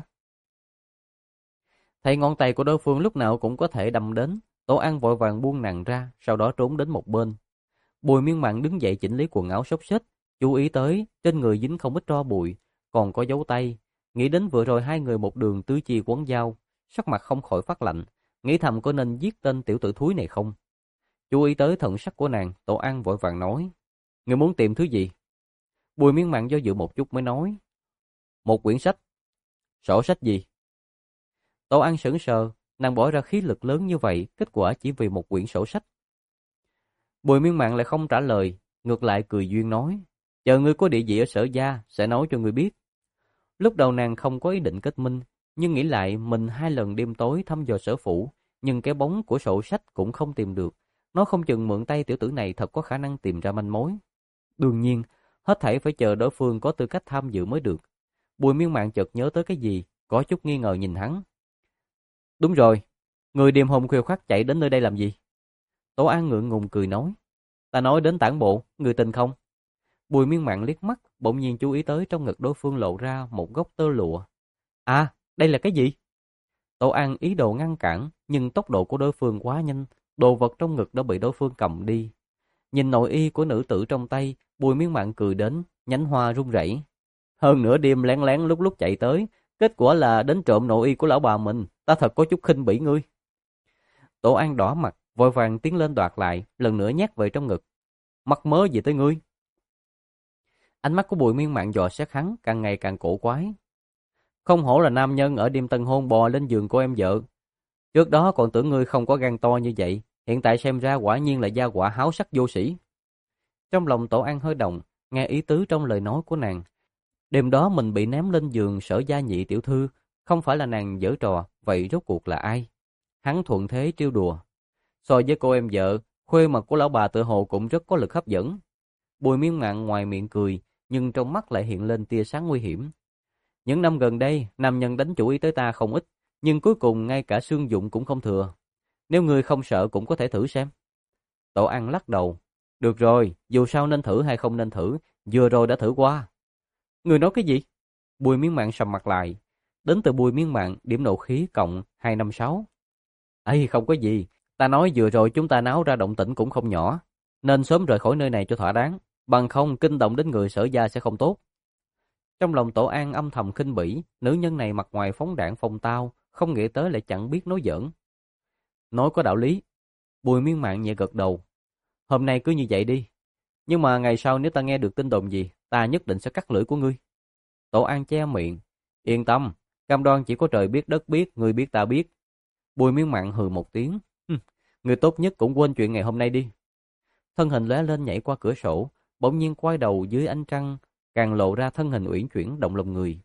Thấy ngón tay của đối phương lúc nào cũng có thể đâm đến, Tổ An vội vàng buông nàng ra, sau đó trốn đến một bên. Bùi Miên Mạn đứng dậy chỉnh lý quần áo xốc xếch, chú ý tới trên người dính không ít tro bụi, còn có dấu tay. Nghĩ đến vừa rồi hai người một đường tứ chi quấn dao, sắc mặt không khỏi phát lạnh, nghĩ thầm có nên giết tên tiểu tử thúi này không. Chú ý tới thần sắc của nàng, Tổ An vội vàng nói: "Ngươi muốn tìm thứ gì?" Bùi Miên Mạn do dự một chút mới nói: "Một quyển sách." "Sổ sách gì?" Tổ An sững sờ, nàng bỏ ra khí lực lớn như vậy, kết quả chỉ vì một quyển sổ sách. Bùi Miên Mạn lại không trả lời, ngược lại cười duyên nói: "Chờ ngươi có địa vị ở Sở gia sẽ nói cho ngươi biết." Lúc đầu nàng không có ý định kết minh, nhưng nghĩ lại mình hai lần đêm tối thăm dò Sở phủ, nhưng cái bóng của sổ sách cũng không tìm được, nó không chừng mượn tay tiểu tử này thật có khả năng tìm ra manh mối. Đương nhiên, hết thảy phải chờ đối phương có tư cách tham dự mới được. Bùi Miên Mạn chợt nhớ tới cái gì, có chút nghi ngờ nhìn hắn. "Đúng rồi, người đêm hôm khuya khoắt chạy đến nơi đây làm gì?" Tố An ngượng ngùng cười nói: "Ta nói đến tản bộ, người tin không?" Bùi Miên Mạn liếc mắt, bỗng nhiên chú ý tới trong ngực đối phương lộ ra một góc tơ lụa. "À, đây là cái gì?" Tố An ý đồ ngăn cản, nhưng tốc độ của đối phương quá nhanh, đồ vật trong ngực đã bị đối phương cầm đi. Nhìn nội y của nữ tử trong tay, Bùi Miên Mạn cười đến, nhánh hoa run rẩy. "Hơn nửa đêm lén lén lúc lúc chạy tới, kết quả là đến trộm nội y của lão bà mình, ta thật có chút khinh bỉ ngươi." Tổ An đỏ mặt, vội vàng tiến lên đoạt lại, lần nữa nhét về trong ngực. "Mắc mớ gì tới ngươi?" Ánh mắt của Bùi Miên Mạn dò xét hắn, càng ngày càng cổ quái. "Không hổ là nam nhân ở đêm tân hôn bò lên giường của em vợ. Trước đó còn tưởng ngươi không có gan to như vậy, hiện tại xem ra quả nhiên là gia quả háo sắc vô sĩ." Trong lòng Tổ An hơi động, nghe ý tứ trong lời nói của nàng. Đêm đó mình bị ném lên giường Sở gia nhị tiểu thư, không phải là nàng giở trò, vậy rốt cuộc là ai? Hắn thuận thế trêu đùa: "So với cô em vợ, khuê mật của lão bà tự hồ cũng rất có lực hấp dẫn." Bùi Miên Mạn ngoài miệng cười, nhưng trong mắt lại hiện lên tia sáng nguy hiểm. "Những năm gần đây, nam nhân đánh chủ ý tới ta không ít, nhưng cuối cùng ngay cả xương dụng cũng không thừa. Nếu ngươi không sợ cũng có thể thử xem." Tổ An lắc đầu: "Được rồi, dù sao nên thử hay không nên thử, vừa rồi đã thử qua." "Ngươi nói cái gì?" Bùi Miên Mạn sầm mặt lại. Đến từ Bùi Miên Mạn, điểm nộ khí cộng hai năm sáu. "Ấy không có gì, ta nói vừa rồi chúng ta náo ra động tĩnh cũng không nhỏ, nên sớm rời khỏi nơi này cho thỏa đáng, bằng không kinh động đến người Sở gia sẽ không tốt." Trong lòng Tổ An âm thầm khinh bỉ, nữ nhân này mặt ngoài phóng đãng phong tao, không nghĩ tới lại chẳng biết nói giỡn. "Nói có đạo lý." Bùi Miên Mạn nhẹ gật đầu. "Hôm nay cứ như vậy đi, nhưng mà ngày sau nếu ta nghe được tin đồn gì, ta nhất định sẽ cắt lưỡi của ngươi." Tổ An che miệng: "Yên tâm, cam đoan chỉ có trời biết đất biết, ngươi biết ta biết." Bùi Miên Mạn hừ một tiếng: "Hừm, ngươi tốt nhất cũng quên chuyện ngày hôm nay đi." Thân hình lóe lên nhảy qua cửa sổ, bỗng nhiên quay đầu dưới ánh trăng, càng lộ ra thân hình uyển chuyển động lòng người.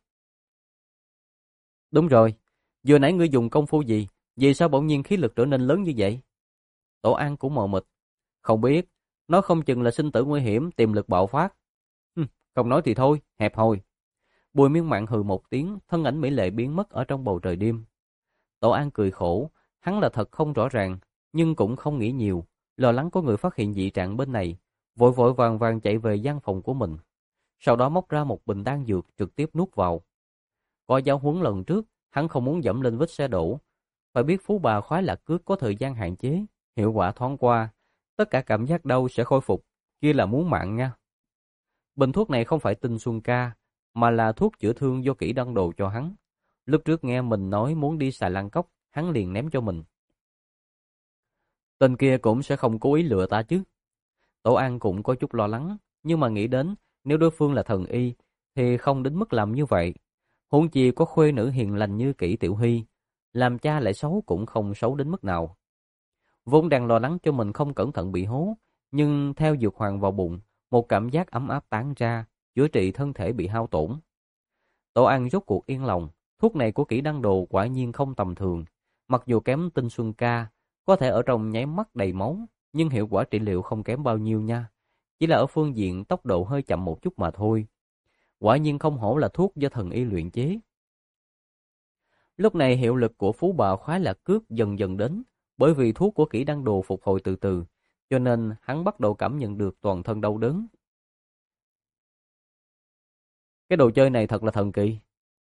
"Đúng rồi, vừa nãy ngươi dùng công phu gì, vì sao bỗng nhiên khí lực trở nên lớn như vậy?" Tổ An cũng mờ mịt: "Không biết, nó không chừng là sinh tử nguy hiểm, tiềm lực bạo phát." "Hừm, không nói thì thôi, hẹp hòi." Bùi Miên Mạn hừ một tiếng, thân ảnh mỹ lệ biến mất ở trong bầu trời đêm. Tổ An cười khổ, hắn là thật không rõ ràng, nhưng cũng không nghĩ nhiều, lo lắng có người phát hiện dị trạng bên này, vội vội vàng vàng chạy về gian phòng của mình. Sau đó móc ra một bình đan dược trực tiếp nuốt vào. Có giáo huấn lần trước, hắn không muốn dẫm lên vết xe đổ. Phải biết phú bà khoái lạc cước có thời gian hạn chế, hiệu quả thoáng qua, tất cả cảm giác đau sẽ khôi phục, kia là muốn mạng nha. Bình thuốc này không phải tinh xuân ca, mà là thuốc chữa thương do Kỷ Đăng Đồ cho hắn. Lúc trước nghe mình nói muốn đi xà lan cốc, hắn liền ném cho mình. Tên kia cũng sẽ không cố ý lừa ta chứ. Tổ An cũng có chút lo lắng, nhưng mà nghĩ đến nếu đối phương là thần y thì không đến mức làm như vậy. Huống chi có khuê nữ hiền lành như Kỷ Tiểu Hy, làm cha lại xấu cũng không xấu đến mức nào. Vốn đang lo lắng cho mình không cẩn thận bị hố, nhưng theo dược hoàng vào bụng, một cảm giác ấm áp tán ra, chữa trị thân thể bị hao tổn. Tổ An rốt cuộc yên lòng, thuốc này của Kỷ Đăng Đồ quả nhiên không tầm thường, mặc dù kém tinh xuân ca, có thể ở trong nháy mắt đầy máu, nhưng hiệu quả trị liệu không kém bao nhiêu nha, chỉ là ở phương diện tốc độ hơi chậm một chút mà thôi. Quả nhiên không hổ là thuốc do thần y luyện chế. Lúc này hiệu lực của phú bà khoái lạc cước dần dần đến, bởi vì thuốc của Kỷ Đăng Đồ phục hồi từ từ, cho nên hắn bắt đầu cảm nhận được toàn thân đau đớn. Cái đồ chơi này thật là thần kỳ.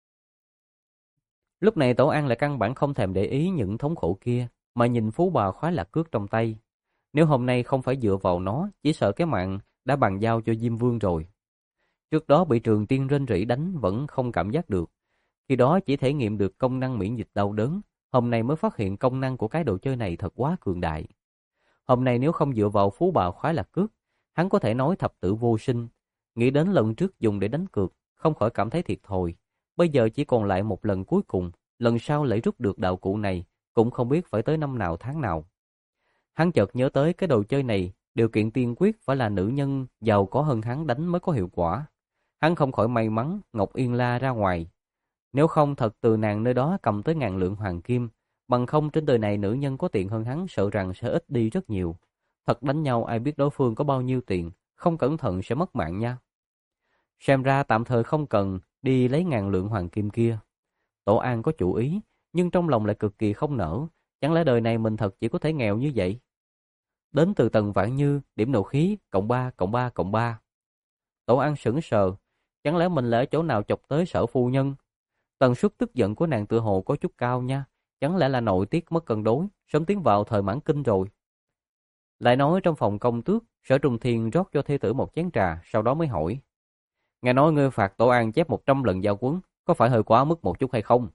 Lúc này Tổ An lại căn bản không thèm để ý những thống khổ kia, mà nhìn phú bà khoái lạc cước trong tay. Nếu hôm nay không phải dựa vào nó, chỉ sợ cái mạng đã bàn giao cho Diêm Vương rồi. Trước đó bị Trường Tiên rên rỉ đánh vẫn không cảm giác được. Khi đó chỉ thể nghiệm được công năng miễn dịch đau đớn, hôm nay mới phát hiện công năng của cái đồ chơi này thật quá cường đại. Hôm nay nếu không dựa vào phú bà khoái lạc cước, hắn có thể nói thập tử vô sinh. Nghĩ đến lần trước dùng để đánh cược, không khỏi cảm thấy thiệt thòi. Bây giờ chỉ còn lại một lần cuối cùng, lần sau lại rút được đạo cụ này, cũng không biết phải tới năm nào tháng nào. Hắn chợt nhớ tới cái đồ chơi này, điều kiện tiên quyết phải là nữ nhân giàu có hơn hắn đánh mới có hiệu quả. Hắn không khỏi may mắn Ngọc Yên La ra ngoài. Nếu không thật từ nàng nơi đó cầm tới ngàn lượng hoàng kim, bằng không trên đời này nữ nhân có tiền hơn hắn sợ rằng sẽ ít đi rất nhiều. Thật đánh nhau ai biết đối phương có bao nhiêu tiền, không cẩn thận sẽ mất mạng nha. Xem ra tạm thời không cần đi lấy ngàn lượng hoàng kim kia. Tổ An có chủ ý, nhưng trong lòng lại cực kỳ không nỡ. Chẳng lẽ đời này mình thật chỉ có thể nghèo như vậy? Đến từ Tần Vãn Như, điểm nộ khí, cộng ba, cộng ba, cộng ba. Tổ An sững sờ, chẳng lẽ mình lại ở chỗ nào chọc tới Sở phu nhân? Tần suất tức giận của nàng tự hồ có chút cao nha, chẳng lẽ là nội tiết mất cân đối, sớm tiến vào thời mãn kinh rồi. Lại nói trong phòng công tước, Sở Trung Thiên rót cho thê tử một chén trà, sau đó mới hỏi. Nghe nói ngươi phạt Tổ An chép một trăm lần giao quấn, có phải hơi quá mức một chút hay không?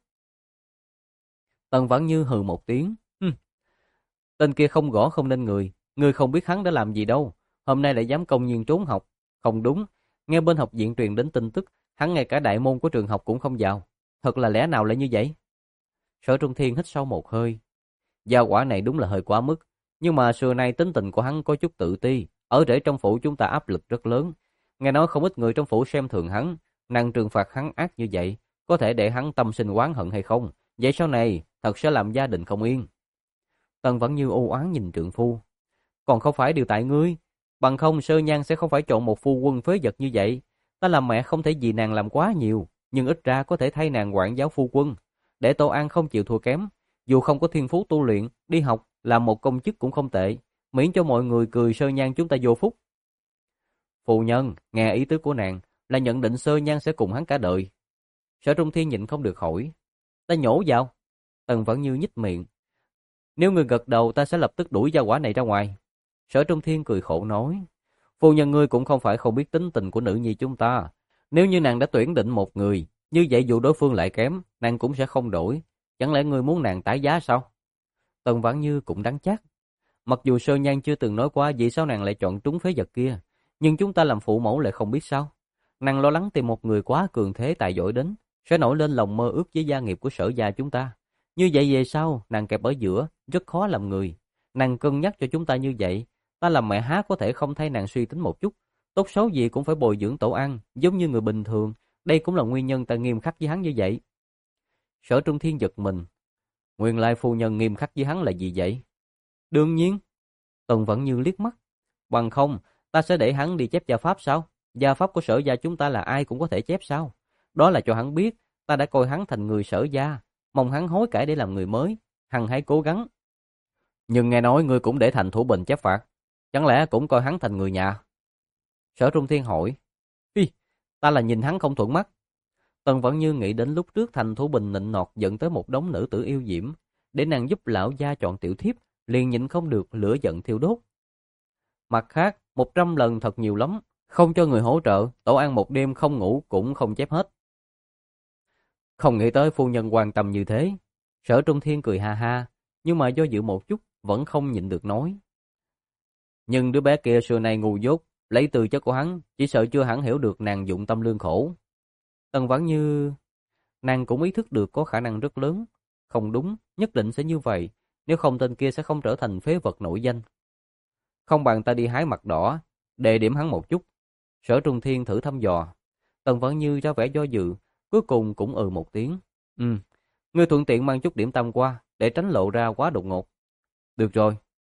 Tần Vãn Như hừ một tiếng. Hừm. Tên kia không gõ không nên người, ngươi không biết hắn đã làm gì đâu, hôm nay lại dám công nhiên trốn học. Không đúng, nghe bên học viện truyền đến tin tức, hắn ngay cả đại môn của trường học cũng không vào. Thật là lẽ nào lại như vậy? Sở Trung Thiên hít sâu một hơi. Giao quả này đúng là hơi quá mức, nhưng mà xưa nay tính tình của hắn có chút tự ti, ở rễ trong phủ chúng ta áp lực rất lớn. Nghe nói không ít người trong phủ xem thường hắn, năng trừng phạt hắn ác như vậy, có thể để hắn tâm sinh oán hận hay không? Vậy sau này thật sẽ làm gia đình không yên. Tần Vãn Như u oán nhìn trượng phu. Còn không phải điều tại ngươi, bằng không Sơ Nhan sẽ không phải chọn một phu quân phế vật như vậy. Ta làm mẹ không thể vì nàng làm quá nhiều, nhưng ít ra có thể thay nàng quản giáo phu quân, để Tô An không chịu thua kém. Dù không có thiên phú tu luyện, đi học làm một công chức cũng không tệ, miễn cho mọi người cười Sơ Nhan chúng ta vô phúc. Phu nhân, nghe ý tứ của nàng là nhận định Sơ Nhan sẽ cùng hắn cả đời. Sở Trung Thiên nhịn không được hỏi. Ta nhổ vào. Tần Vãn Như nhích miệng. Nếu ngươi gật đầu ta sẽ lập tức đuổi gia quả này ra ngoài. Sở Trung Thiên cười khổ nói. Phu nhân ngươi cũng không phải không biết tính tình của nữ nhi chúng ta. Nếu như nàng đã tuyển định một người, như vậy dù đối phương lại kém, nàng cũng sẽ không đổi. Chẳng lẽ ngươi muốn nàng tái giá sao? Tần Vãn Như cũng đáng chắc. Mặc dù Sơ Nhan chưa từng nói qua vì sao nàng lại chọn trúng phế vật kia, nhưng chúng ta làm phụ mẫu lại không biết sao. Nàng lo lắng tìm một người quá cường thế tài giỏi đến, sẽ nổi lên lòng mơ ước với gia nghiệp của Sở gia chúng ta. Như vậy về sau, nàng kẹp ở giữa, rất khó làm người. Nàng cân nhắc cho chúng ta như vậy, ta làm mẹ há có thể không thay nàng suy tính một chút. Tốt xấu gì cũng phải bồi dưỡng Tổ An, giống như người bình thường. Đây cũng là nguyên nhân ta nghiêm khắc với hắn như vậy. Sở Trung Thiên giật mình. Nguyên lai phu nhân nghiêm khắc với hắn là gì vậy? Đương nhiên. Tần Vãn Như liếc mắt. Bằng không, ta sẽ để hắn đi chép gia pháp sao? Gia pháp của Sở gia chúng ta là ai cũng có thể chép sao? Đó là cho hắn biết, ta đã coi hắn thành người Sở gia, mong hắn hối cải để làm người mới. Hằng hãy cố gắng. Nhưng nghe nói ngươi cũng để Thành Thủ Bình chép phạt, chẳng lẽ cũng coi hắn thành người nhà? Sở Trung Thiên hỏi. Hi, ta là nhìn hắn không thuận mắt. Tần Vãn Như nghĩ đến lúc trước Thành Thủ Bình nịnh nọt dẫn tới một đống nữ tử yêu diễm, để nàng giúp lão gia chọn tiểu thiếp, liền nhịn không được lửa giận thiêu đốt. Mặt khác, một trăm lần thật nhiều lắm, không cho người hỗ trợ, Tổ An một đêm không ngủ cũng không chép hết. Không nghĩ tới phu nhân quan tâm như thế. Sở Trung Thiên cười ha ha, nhưng mà do dự một chút, vẫn không nhịn được nói. Nhưng đứa bé kia xưa nay ngu dốt, lấy từ chất của hắn, chỉ sợ chưa hẳn hiểu được nàng dụng tâm lương khổ. Tần Vãn Như, nàng cũng ý thức được có khả năng rất lớn. Không đúng, nhất định sẽ như vậy, nếu không tên kia sẽ không trở thành phế vật nổi danh. Không bằng ta đi hái mặt đỏ, đề điểm hắn một chút. Sở Trung Thiên thử thăm dò. Tần Vãn Như ra vẻ do dự, cuối cùng cũng ừ một tiếng. Ừ, ngươi thuận tiện mang chút điểm tâm qua, để tránh lộ ra quá đột ngột. Được rồi.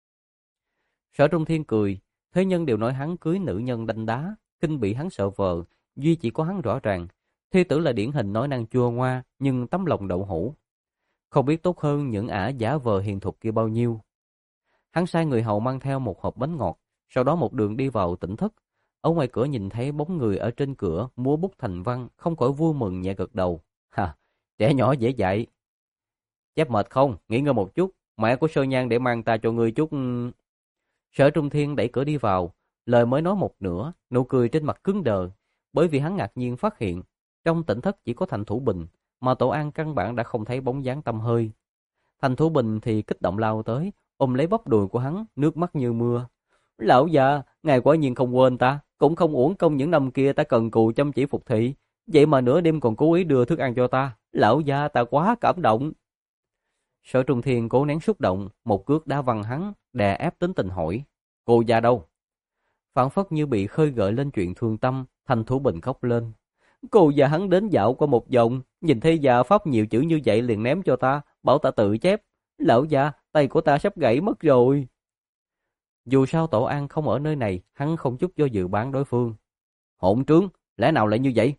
Sở Trung Thiên cười, thế nhân đều nói hắn cưới nữ nhân đanh đá, kinh bị hắn sợ vợ, duy chỉ có hắn rõ ràng. Thê tử là điển hình nói năng chua ngoa, nhưng tấm lòng đậu hũ. Không biết tốt hơn những ả giả vờ hiền thục kia bao nhiêu. Hắn sai người hầu mang theo một hộp bánh ngọt, sau đó một đường đi vào tỉnh thất. Ở ngoài cửa nhìn thấy bóng người ở trên cửa múa bút thành văn, không khỏi vui mừng nhẹ gật đầu. Ha, trẻ nhỏ dễ dạy. Chép mệt không? Nghỉ ngơi một chút. Mẹ của Sơ Nhan để mang ta cho ngươi chút. Sở Trung Thiên đẩy cửa đi vào, lời mới nói một nửa, nụ cười trên mặt cứng đờ, bởi vì hắn ngạc nhiên phát hiện trong tỉnh thất chỉ có Thành Thủ Bình, mà Tổ An căn bản đã không thấy bóng dáng tăm hơi. Thành Thủ Bình thì kích động lao tới, ôm lấy bắp đùi của hắn, nước mắt như mưa. Lão già, ngài quả nhiên không quên ta, cũng không uổng công những năm kia ta cần cù chăm chỉ phục thị, vậy mà nửa đêm còn cố ý đưa thức ăn cho ta. Lão già, ta quá cảm động. Sở Trung Thiên cố nén xúc động, một cước đá văng hắn, đè ép tính tình hỏi: cô già đâu? Phảng phất như bị khơi gợi lên chuyện thương tâm, Thành Thủ Bình khóc lên. Cô già hắn đến dạo qua một vòng, nhìn thấy già pháp nhiều chữ như vậy liền ném cho ta, bảo ta tự chép. Lão già, tay của ta sắp gãy mất rồi. Dù sao Tổ An không ở nơi này, hắn không chút do dự bán đối phương. Hỗn trướng, lẽ nào lại như vậy?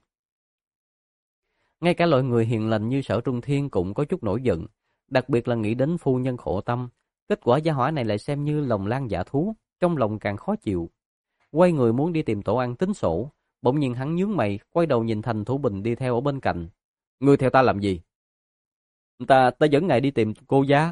Ngay cả loại người hiền lành như Sở Trung Thiên cũng có chút nổi giận, đặc biệt là nghĩ đến phu nhân khổ tâm. Kết quả gia hỏa này lại xem như lòng lang dạ thú, trong lòng càng khó chịu. Quay người muốn đi tìm Tổ An tính sổ, bỗng nhiên hắn nhướng mày, quay đầu nhìn Thành Thủ Bình đi theo ở bên cạnh. Ngươi theo ta làm gì? Ta, ta dẫn ngài đi tìm cô gia.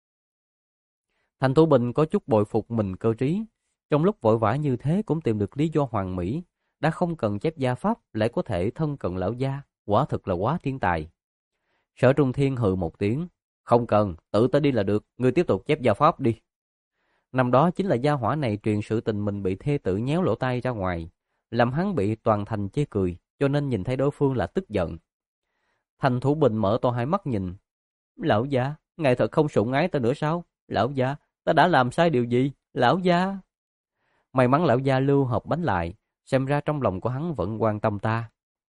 Thành Thủ Bình có chút bội phục mình cơ trí, trong lúc vội vã như thế cũng tìm được lý do hoàn mỹ, đã không cần chép gia pháp lại có thể thân cận lão gia, quả thực là quá thiên tài. Sở Trung Thiên hừ một tiếng, không cần, tự ta đi là được, ngươi tiếp tục chép gia pháp đi. Năm đó chính là gia hỏa này truyền sự tình mình bị thê tử nhéo lỗ tai ra ngoài, làm hắn bị toàn thành chê cười, cho nên nhìn thấy đối phương là tức giận. Thành Thủ Bình mở to hai mắt nhìn, lão gia, ngài thật không sủng ái ta nữa sao? Lão gia, ta đã làm sai điều gì? Lão gia. May mắn lão gia lưu hộp bánh lại, xem ra trong lòng của hắn vẫn quan tâm ta.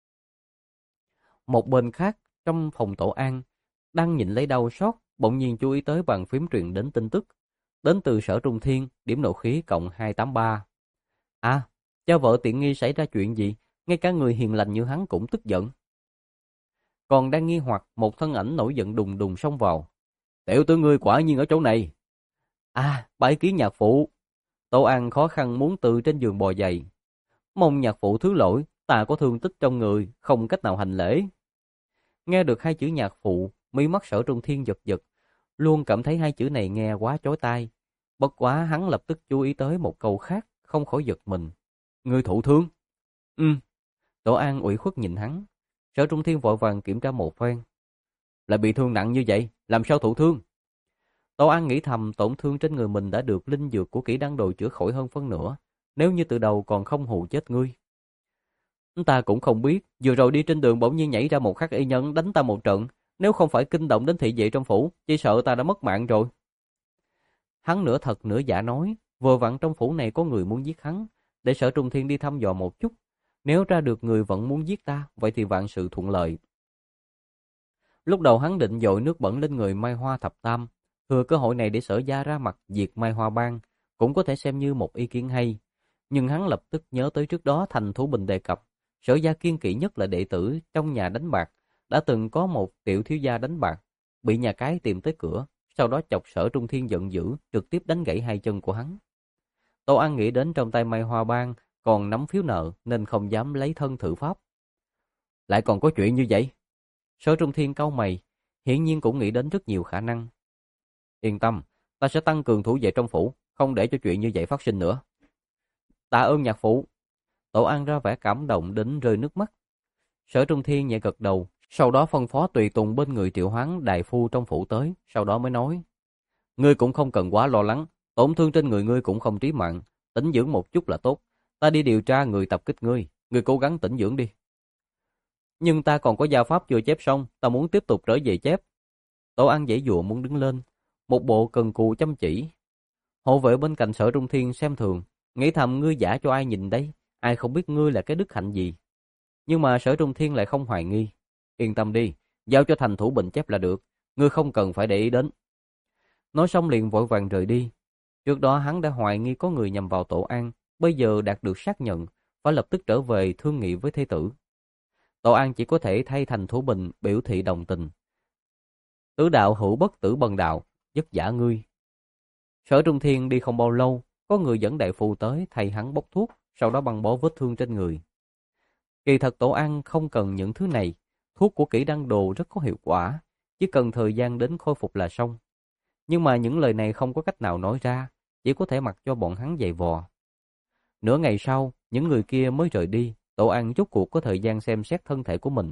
Một bên khác, trong phòng Tổ An, đang nhìn lấy đau xót, bỗng nhiên chú ý tới bàn phím truyền đến tin tức. Đến từ Sở Trung Thiên, điểm nộ khí cộng hai tám ba. À, cho vợ tiện nghi xảy ra chuyện gì? Ngay cả người hiền lành như hắn cũng tức giận. Còn đang nghi hoặc, một thân ảnh nổi giận đùng đùng xông vào. Tiểu tử ngươi quả nhiên ở chỗ này. À, bái kiến nhạc phụ. Tổ An khó khăn muốn từ trên giường bò dậy. Mong nhạc phụ thứ lỗi, ta có thương tích trong người, không cách nào hành lễ. Nghe được hai chữ nhạc phụ, mí mắt Sở Trung Thiên giật giật, luôn cảm thấy hai chữ này nghe quá chói tai. Bất quá hắn lập tức chú ý tới một câu khác, không khỏi giật mình. Ngươi thụ thương? Ừ. Tổ An ủy khuất nhìn hắn. Sở Trung Thiên vội vàng kiểm tra một phen. Lại bị thương nặng như vậy, làm sao thụ thương? Tổ An nghĩ thầm tổn thương trên người mình đã được linh dược của kỹ đan đồ chữa khỏi hơn phân nửa. Nếu như từ đầu còn không hù chết ngươi. Ta cũng không biết, vừa rồi đi trên đường bỗng nhiên nhảy ra một khắc y nhân đánh ta một trận. Nếu không phải kinh động đến thị vệ trong phủ, chỉ sợ ta đã mất mạng rồi. Hắn nửa thật nửa giả nói, vừa vặn trong phủ này có người muốn giết hắn, để Sở Trung Thiên đi thăm dò một chút. Nếu ra được người vẫn muốn giết ta, vậy thì vạn sự thuận lợi. Lúc đầu hắn định dội nước bẩn lên người Mai Hoa Thập Tam, thừa cơ hội này để Sở gia ra mặt diệt Mai Hoa Bang, cũng có thể xem như một ý kiến hay. Nhưng hắn lập tức nhớ tới trước đó Thành Thủ Bình đề cập, Sở gia kiên kỵ nhất là đệ tử trong nhà đánh bạc, đã từng có một tiểu thiếu gia đánh bạc, bị nhà cái tìm tới cửa, sau đó chọc Sở Trung Thiên giận dữ, trực tiếp đánh gãy hai chân của hắn. Tô An nghĩ đến trong tay Mai Hoa Bang còn nắm phiếu nợ nên không dám lấy thân thử pháp. Lại còn có chuyện như vậy? Sở Trung Thiên cau mày, hiển nhiên cũng nghĩ đến rất nhiều khả năng. Yên tâm, ta sẽ tăng cường thủ vệ trong phủ, không để cho chuyện như vậy phát sinh nữa. Tạ ơn nhạc phụ. Tổ An ra vẻ cảm động đến rơi nước mắt. Sở Trung Thiên nhẹ gật đầu, sau đó phân phó tùy tùng bên người Triệu Hoán đại phu trong phủ tới, sau đó mới nói: ngươi cũng không cần quá lo lắng, tổn thương trên người ngươi cũng không trí mạng, tĩnh dưỡng một chút là tốt. Ta đi điều tra người tập kích ngươi, ngươi cố gắng tĩnh dưỡng đi. Nhưng ta còn có gia pháp chưa chép xong, ta muốn tiếp tục trở về chép. Tổ An giãy giụa muốn đứng lên, một bộ cần cù chăm chỉ. Hộ vệ bên cạnh Sở Trung Thiên xem thường, nghĩ thầm ngươi giả cho ai nhìn đấy, ai không biết ngươi là cái đức hạnh gì. Nhưng mà Sở Trung Thiên lại không hoài nghi. Yên tâm đi, giao cho Thành Thủ Bình chép là được, ngươi không cần phải để ý đến. Nói xong liền vội vàng rời đi. Trước đó hắn đã hoài nghi có người nhằm vào Tổ An, bây giờ đạt được xác nhận, phải lập tức trở về thương nghị với thế tử. Tổ An chỉ có thể thay Thành Thủ Bình biểu thị đồng tình. Tứ đạo hữu bất tử bần đạo, vất vả ngươi. Sở Trung Thiên đi không bao lâu, có người dẫn đại phu tới thay hắn bốc thuốc, sau đó băng bó vết thương trên người. Kỳ thật Tổ An không cần những thứ này, thuốc của Kỷ Đăng Đồ rất có hiệu quả, chỉ cần thời gian đến khôi phục là xong. Nhưng mà những lời này không có cách nào nói ra, chỉ có thể mặc cho bọn hắn giày vò. Nửa ngày sau, những người kia mới rời đi, Tổ An rốt cuộc có thời gian xem xét thân thể của mình.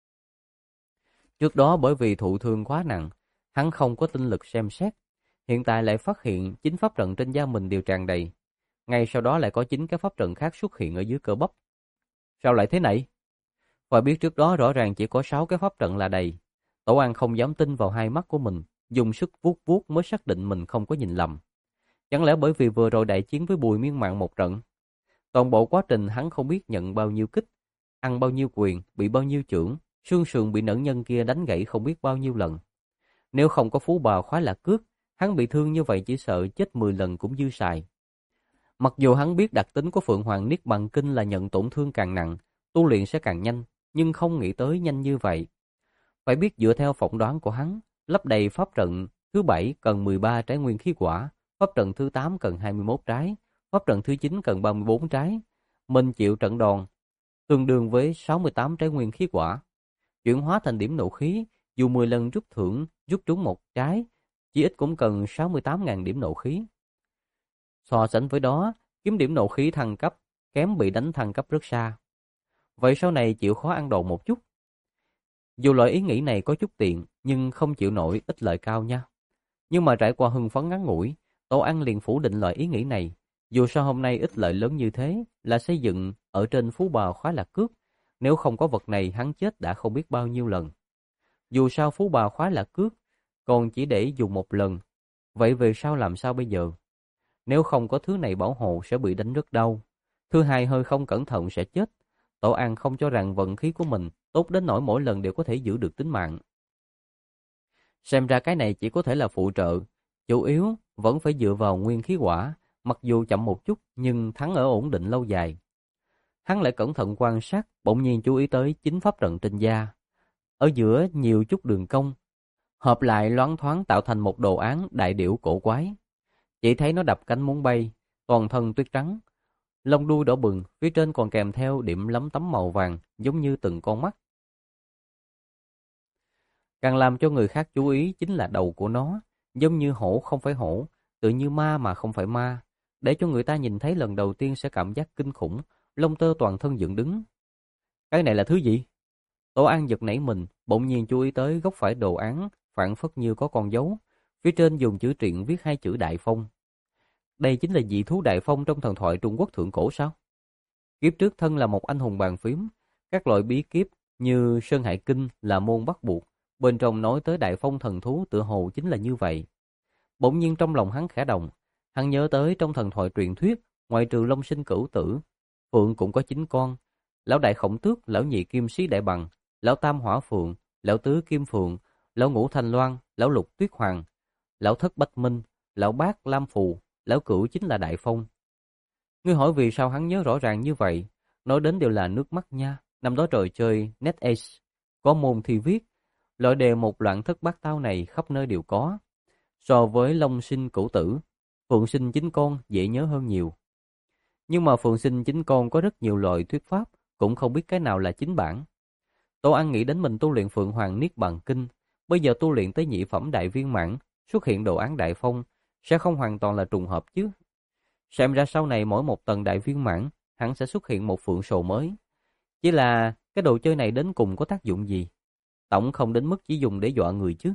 Trước đó bởi vì thụ thương quá nặng, hắn không có tinh lực xem xét, hiện tại lại phát hiện chín pháp trận trên da mình đều tràn đầy. Ngay sau đó lại có chín cái pháp trận khác xuất hiện ở dưới cơ bắp. Sao lại thế này? Phải biết trước đó rõ ràng chỉ có sáu cái pháp trận là đầy. Tổ An không dám tin vào hai mắt của mình, dùng sức vuốt vuốt mới xác định mình không có nhìn lầm. Chẳng lẽ bởi vì vừa rồi đại chiến với Bùi Miên Mạn một trận? Toàn bộ quá trình hắn không biết nhận bao nhiêu kích, ăn bao nhiêu quyền, bị bao nhiêu chưởng, xương sườn bị nữ nhân kia đánh gãy không biết bao nhiêu lần. Nếu không có Phú Bà khoái lạc cước, hắn bị thương như vậy chỉ sợ chết mười lần cũng dư xài. Mặc dù hắn biết đặc tính của Phượng Hoàng Niết Bàn Kinh là nhận tổn thương càng nặng, tu luyện sẽ càng nhanh, nhưng không nghĩ tới nhanh như vậy. Phải biết dựa theo phỏng đoán của hắn, lấp đầy pháp trận thứ bảy cần mười ba trái nguyên khí quả, pháp trận thứ tám cần hai mươi mốt trái, pháp trận thứ chín cần ba mươi bốn trái. Mình chịu trận đòn, tương đương với sáu mươi tám trái nguyên khí quả. Chuyển hóa thành điểm nộ khí, dù mười lần rút thưởng, rút trúng một trái, chỉ ít cũng cần sáu mươi tám nghìn điểm nộ khí. So sánh với đó, kiếm điểm nộ khí thăng cấp, kém bị đánh thăng cấp rất xa. Vậy sau này chịu khó ăn đồ một chút. Dù loại ý nghĩ này có chút tiền, nhưng không chịu nổi ích lợi cao nha. Nhưng mà trải qua hưng phấn ngắn ngủi, Tổ An liền phủ định loại ý nghĩ này. Dù sao hôm nay ích lợi lớn như thế là xây dựng ở trên Phú Bà khoái lạc cước. Nếu không có vật này hắn chết đã không biết bao nhiêu lần. Dù sao Phú Bà khoái lạc cước còn chỉ để dùng một lần. Vậy về sau làm sao bây giờ? Nếu không có thứ này bảo hộ sẽ bị đánh rất đau. Thứ hai hơi không cẩn thận sẽ chết. Tổ An không cho rằng vận khí của mình tốt đến nỗi mỗi lần đều có thể giữ được tính mạng. Xem ra cái này chỉ có thể là phụ trợ. Chủ yếu vẫn phải dựa vào nguyên khí quả. Mặc dù chậm một chút nhưng thắng ở ổn định lâu dài. Hắn lại cẩn thận quan sát, bỗng nhiên chú ý tới chính pháp trận trên da. Ở giữa nhiều chút đường cong, hợp lại loáng thoáng tạo thành một đồ án đại điểu cổ quái. Chỉ thấy nó đập cánh muốn bay, toàn thân tuyết trắng, lông đuôi đỏ bừng, phía trên còn kèm theo điểm lấm tấm màu vàng giống như từng con mắt. Càng làm cho người khác chú ý chính là đầu của nó, giống như hổ không phải hổ, tự như ma mà không phải ma, để cho người ta nhìn thấy lần đầu tiên sẽ cảm giác kinh khủng, lông tơ toàn thân dựng đứng. Cái này là thứ gì? Tổ An giật nảy mình, bỗng nhiên chú ý tới góc phải đồ án, phảng phất như có con dấu, phía trên dùng chữ triện viết hai chữ Đại Phong. Đây chính là dị thú Đại Phong trong thần thoại Trung Quốc thượng cổ sao? Kiếp trước thân là một anh hùng bàn phím, các loại bí kíp như Sơn Hải Kinh là môn bắt buộc, bên trong nói tới Đại Phong thần thú tựa hồ chính là như vậy. Bỗng nhiên trong lòng hắn khẽ động, hắn nhớ tới trong thần thoại truyền thuyết, ngoại trừ Long Sinh Cửu Tử, Phượng cũng có chín con, lão đại Khổng Tước, lão nhị Kim Sĩ Đại Bằng, lão tam Hỏa Phượng, lão tứ Kim Phượng, lão ngũ Thanh Loan, lão lục Tuyết Hoàng, lão thất Bách Minh, lão bát Lam Phù, lão cửu chính là Đại Phong. Ngươi hỏi vì sao hắn nhớ rõ ràng như vậy? Nói đến đều là nước mắt nha. Năm đó trò chơi NetAce có môn thi viết, loại đề một loạn thất bát tao này khắp nơi đều có. So với Long Sinh Cửu Tử, Phượng Sinh Chín Con dễ nhớ hơn nhiều. Nhưng mà Phượng Sinh Chín Con có rất nhiều loại thuyết pháp, cũng không biết cái nào là chính bản. Tô An nghĩ đến mình tu luyện Phượng Hoàng Niết Bàn Kinh, bây giờ tu luyện tới nhị phẩm đại viên mãn, xuất hiện đồ án Đại Phong, sẽ không hoàn toàn là trùng hợp chứ. Xem ra sau này mỗi một tầng đại viên mãn, hắn sẽ xuất hiện một phượng sồ mới. Chỉ là cái đồ chơi này đến cùng có tác dụng gì? Tổng không đến mức chỉ dùng để dọa người chứ.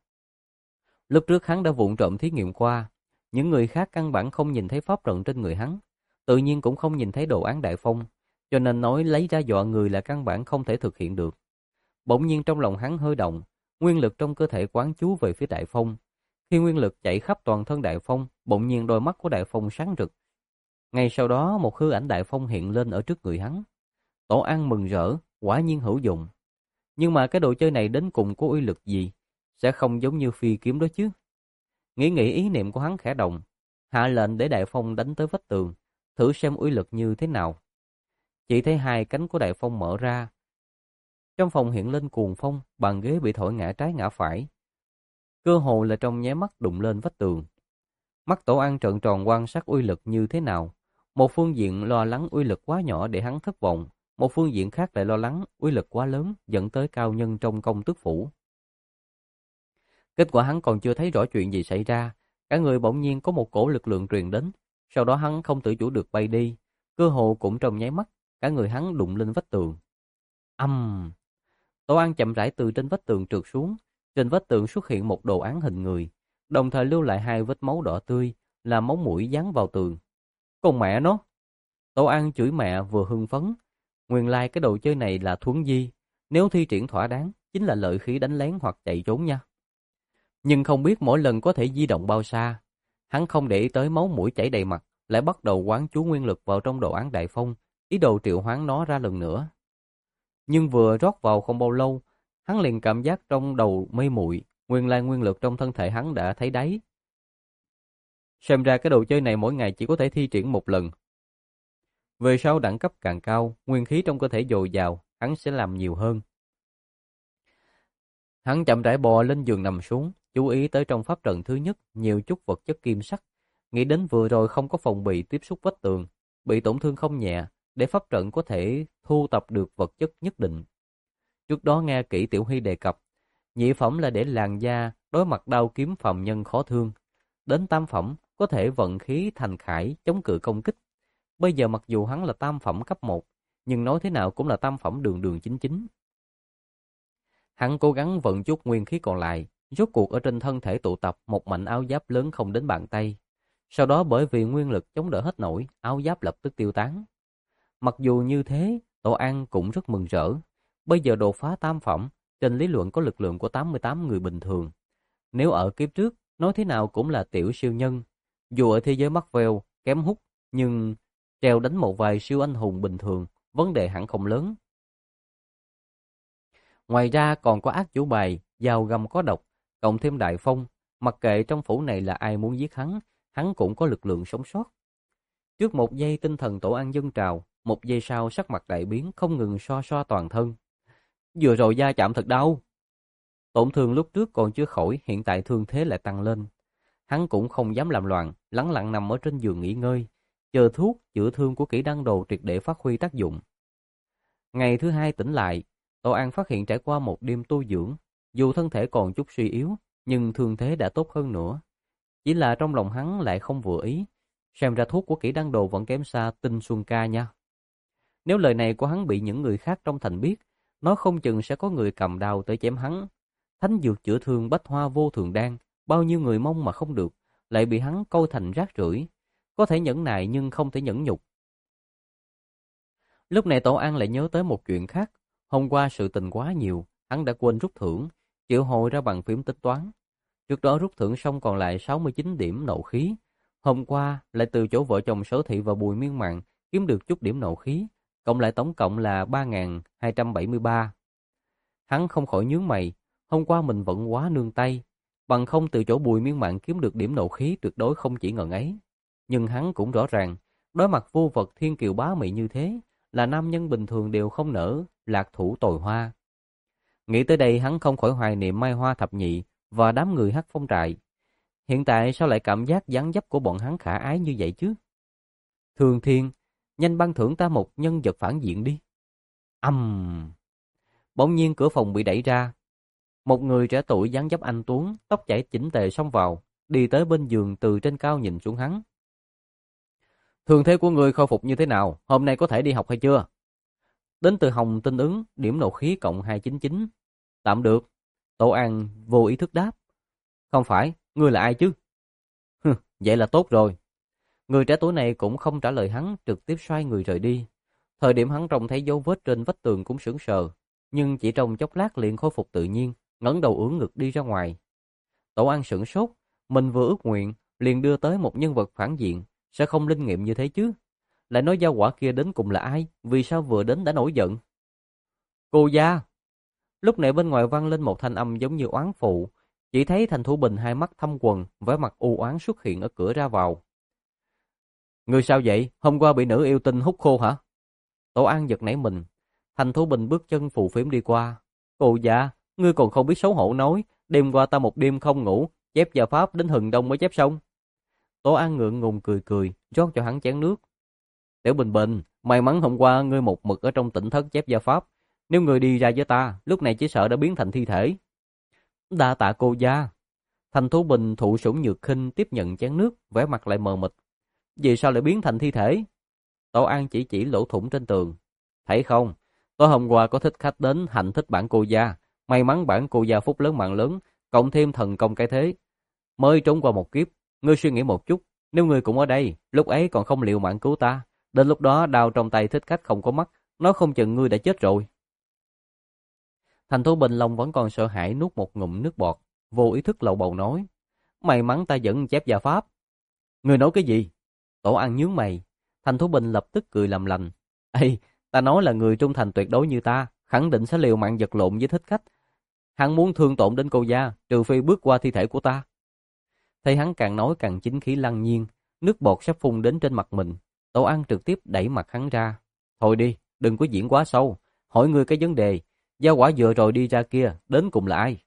Lúc trước hắn đã vụng trộm thí nghiệm qua, những người khác căn bản không nhìn thấy pháp trận trên người hắn, tự nhiên cũng không nhìn thấy đồ án Đại Phong, cho nên nói lấy ra dọa người là căn bản không thể thực hiện được. Bỗng nhiên trong lòng hắn hơi động, nguyên lực trong cơ thể quán chú về phía Đại Phong. Khi nguyên lực chạy khắp toàn thân Đại Phong, bỗng nhiên đôi mắt của Đại Phong sáng rực. Ngay sau đó một hư ảnh Đại Phong hiện lên ở trước người hắn. Tổ An mừng rỡ, quả nhiên hữu dụng. Nhưng mà cái đồ chơi này đến cùng có uy lực gì? Sẽ không giống như phi kiếm đó chứ. Nghĩ nghĩ ý niệm của hắn khẽ động, hạ lệnh để Đại Phong đánh tới vách tường, thử xem uy lực như thế nào. Chỉ thấy hai cánh của Đại Phong mở ra. Trong phòng hiện lên cuồng phong, bàn ghế bị thổi ngã trái ngã phải. Cơ hồ là trong nháy mắt đụng lên vách tường. Mắt Tổ An trợn tròn quan sát uy lực như thế nào. Một phương diện lo lắng uy lực quá nhỏ để hắn thất vọng, một phương diện khác lại lo lắng uy lực quá lớn dẫn tới cao nhân trong công tước phủ. Kết quả hắn còn chưa thấy rõ chuyện gì xảy ra, cả người bỗng nhiên có một cổ lực lượng truyền đến, sau đó hắn không tự chủ được bay đi, cơ hồ cũng trong nháy mắt, cả người hắn đụng lên vách tường. Âm! Tổ An chậm rãi từ trên vách tường trượt xuống, trên vách tường xuất hiện một đồ án hình người, đồng thời lưu lại hai vết máu đỏ tươi, là máu mũi dán vào tường. Con mẹ nó! Tổ An chửi mẹ vừa hưng phấn, nguyên lai cái đồ chơi này là thuấn di, nếu thi triển thỏa đáng, chính là lợi khí đánh lén hoặc chạy trốn nha. Nhưng không biết mỗi lần có thể di động bao xa, hắn không để ý tới máu mũi chảy đầy mặt, lại bắt đầu quán chú nguyên lực vào trong đồ án đại phong, ý đồ triệu hoán nó ra lần nữa. Nhưng vừa rót vào không bao lâu, hắn liền cảm giác trong đầu mê muội, nguyên lai nguyên lực trong thân thể hắn đã thấy đáy. Xem ra cái đồ chơi này mỗi ngày chỉ có thể thi triển một lần. Về sau đẳng cấp càng cao, nguyên khí trong cơ thể dồi dào, hắn sẽ làm nhiều hơn. Hắn chậm rãi bò lên giường nằm xuống, chú ý tới trong pháp trận thứ nhất nhiều chút vật chất kim sắc, nghĩ đến vừa rồi không có phòng bị tiếp xúc vách tường, bị tổn thương không nhẹ, để pháp trận có thể thu tập được vật chất nhất định. Trước đó nghe kỹ Tiểu Hy đề cập, nhị phẩm là để làn da đối mặt đao kiếm phàm nhân khó thương, đến tam phẩm có thể vận khí thành khải chống cự công kích. Bây giờ mặc dù hắn là tam phẩm cấp một, nhưng nói thế nào cũng là tam phẩm đường đường chính chính. Hắn cố gắng vận chút nguyên khí còn lại, rốt cuộc ở trên thân thể tụ tập một mảnh áo giáp lớn không đến bàn tay. Sau đó bởi vì nguyên lực chống đỡ hết nổi, áo giáp lập tức tiêu tán. Mặc dù như thế, Tổ An cũng rất mừng rỡ. Bây giờ đột phá tam phẩm, trên lý luận có lực lượng của tám mươi tám người bình thường. Nếu ở kiếp trước, nói thế nào cũng là tiểu siêu nhân. Dù ở thế giới Marvel kém hút, nhưng treo đánh một vài siêu anh hùng bình thường, vấn đề hẳn không lớn. Ngoài ra còn có ác chủ bài, dao găm có độc, cộng thêm đại phong, mặc kệ trong phủ này là ai muốn giết hắn, hắn cũng có lực lượng sống sót. Trước một giây tinh thần Tổ An dâng trào, một giây sau sắc mặt đại biến không ngừng so so toàn thân. Vừa rồi da chạm thật đau. Tổn thương lúc trước còn chưa khỏi, hiện tại thương thế lại tăng lên. Hắn cũng không dám làm loạn, lẳng lặng nằm ở trên giường nghỉ ngơi, chờ thuốc chữa thương của kỹ đăng đồ triệt để phát huy tác dụng. Ngày thứ hai tỉnh lại, Tổ An phát hiện trải qua một đêm tu dưỡng, dù thân thể còn chút suy yếu, nhưng thương thế đã tốt hơn nữa. Chỉ là trong lòng hắn lại không vừa ý, xem ra thuốc của kỹ đăng đồ vẫn kém xa Tinh Xuân Ca nha. Nếu lời này của hắn bị những người khác trong thành biết, nó không chừng sẽ có người cầm đao tới chém hắn. Thánh dược chữa thương bách hoa vô thường đan, bao nhiêu người mong mà không được, lại bị hắn coi thành rác rưởi. Có thể nhẫn nại nhưng không thể nhẫn nhục. Lúc này Tổ An lại nhớ tới một chuyện khác. Hôm qua sự tình quá nhiều, hắn đã quên rút thưởng, triệu hồi ra bằng phím tính toán. Trước đó rút thưởng xong còn lại sáu mươi chín điểm nộ khí. Hôm qua lại từ chỗ vợ chồng Sở Thị và Bùi Miên Mạn kiếm được chút điểm nộ khí, cộng lại tổng cộng là ba nghìn hai trăm bảy mươi ba. Hắn không khỏi nhướng mày, hôm qua mình vẫn quá nương tay, bằng không từ chỗ Bùi Miên Mạn kiếm được điểm nộ khí tuyệt đối không chỉ ngần ấy. Nhưng hắn cũng rõ ràng, đối mặt vô vật thiên kiều bá mị như thế, là nam nhân bình thường đều không nỡ lạc thủ tồi hoa. Nghĩ tới đây hắn không khỏi hoài niệm Mai Hoa thập nhị và đám người Hắc Phong trại. Hiện tại sao lại cảm giác dáng dấp của bọn hắn khả ái như vậy chứ? Thường Thiên, nhanh ban thưởng ta một nhân vật phản diện đi. Ầm! Uhm. Bỗng nhiên cửa phòng bị đẩy ra. Một người trẻ tuổi dáng dấp anh tuấn, tóc chảy chỉnh tề xông vào, đi tới bên giường từ trên cao nhìn xuống hắn. Thương thế của ngươi khôi phục như thế nào? Hôm nay có thể đi học hay chưa? Đến từ Hồng Tinh ứng, điểm nộ khí cộng hai trăm chín mươi chín. Tạm được. Tổ An vô ý thức đáp. Không phải, ngươi là ai chứ? Hừ, vậy là tốt rồi. Người trẻ tuổi này cũng không trả lời hắn, trực tiếp xoay người rời đi. Thời điểm hắn trông thấy dấu vết trên vách tường cũng sững sờ, nhưng chỉ trong chốc lát liền khôi phục tự nhiên, ngẩng đầu ưỡn ngực đi ra ngoài. Tổ An sửng sốt, mình vừa ước nguyện, liền đưa tới một nhân vật phản diện, sẽ không linh nghiệm như thế chứ? Lại nói gia hỏa kia đến cùng là ai? Vì sao vừa đến đã nổi giận? Cô gia! Lúc này bên ngoài vang lên một thanh âm giống như oán phụ, chỉ thấy Thành Thủ Bình hai mắt thâm quầng, vẻ mặt u oán xuất hiện ở cửa ra vào. Người sao vậy? Hôm qua bị nữ yêu tinh hút khô hả? Tổ An giật nảy mình. Thành Thủ Bình bước chân phù phiếm đi qua. Cô gia, ngươi còn không biết xấu hổ nói, đêm qua ta một đêm không ngủ, chép gia pháp đến hừng đông mới chép xong. Tố An ngượng ngùng cười cười, rót cho hắn chén nước. Tiểu Bình Bình, may mắn hôm qua ngươi một mực ở trong tỉnh thất chép gia pháp. Nếu ngươi đi ra với ta, lúc này chỉ sợ đã biến thành thi thể. Đa tạ cô gia. Thành Thú Bình thụ sủng nhược khinh tiếp nhận chén nước, vẻ mặt lại mờ mịt. Vì sao lại biến thành thi thể? Tố An chỉ chỉ lỗ thủng trên tường. Thấy không, tối hôm qua có thích khách đến hành thích bản cô gia. May mắn bản cô gia phúc lớn mạng lớn, cộng thêm thần công cái thế, mới trốn qua một kiếp. Ngươi suy nghĩ một chút, nếu ngươi cũng ở đây, lúc ấy còn không liều mạng cứu ta, đến lúc đó đao trong tay thích khách không có mắt, nó không chừng ngươi đã chết rồi. Thành Thú Bình lòng vẫn còn sợ hãi, nuốt một ngụm nước bọt, vô ý thức lầu bầu nói: May mắn ta vẫn chép gia pháp. Ngươi nói cái gì? Tổ An nhướng mày. Thành Thú Bình lập tức cười làm lành. Ê, ta nói là người trung thành tuyệt đối như ta, khẳng định sẽ liều mạng vật lộn với thích khách. Hắn muốn thương tổn đến cô gia, trừ phi bước qua thi thể của ta. Thấy hắn càng nói càng chính khí lăng nhiên, nước bọt sắp phun đến trên mặt mình. Tổ An trực tiếp đẩy mặt hắn ra. Thôi đi, đừng có diễn quá sâu. Hỏi ngươi cái vấn đề, gia quả vừa rồi đi ra kia, đến cùng là ai?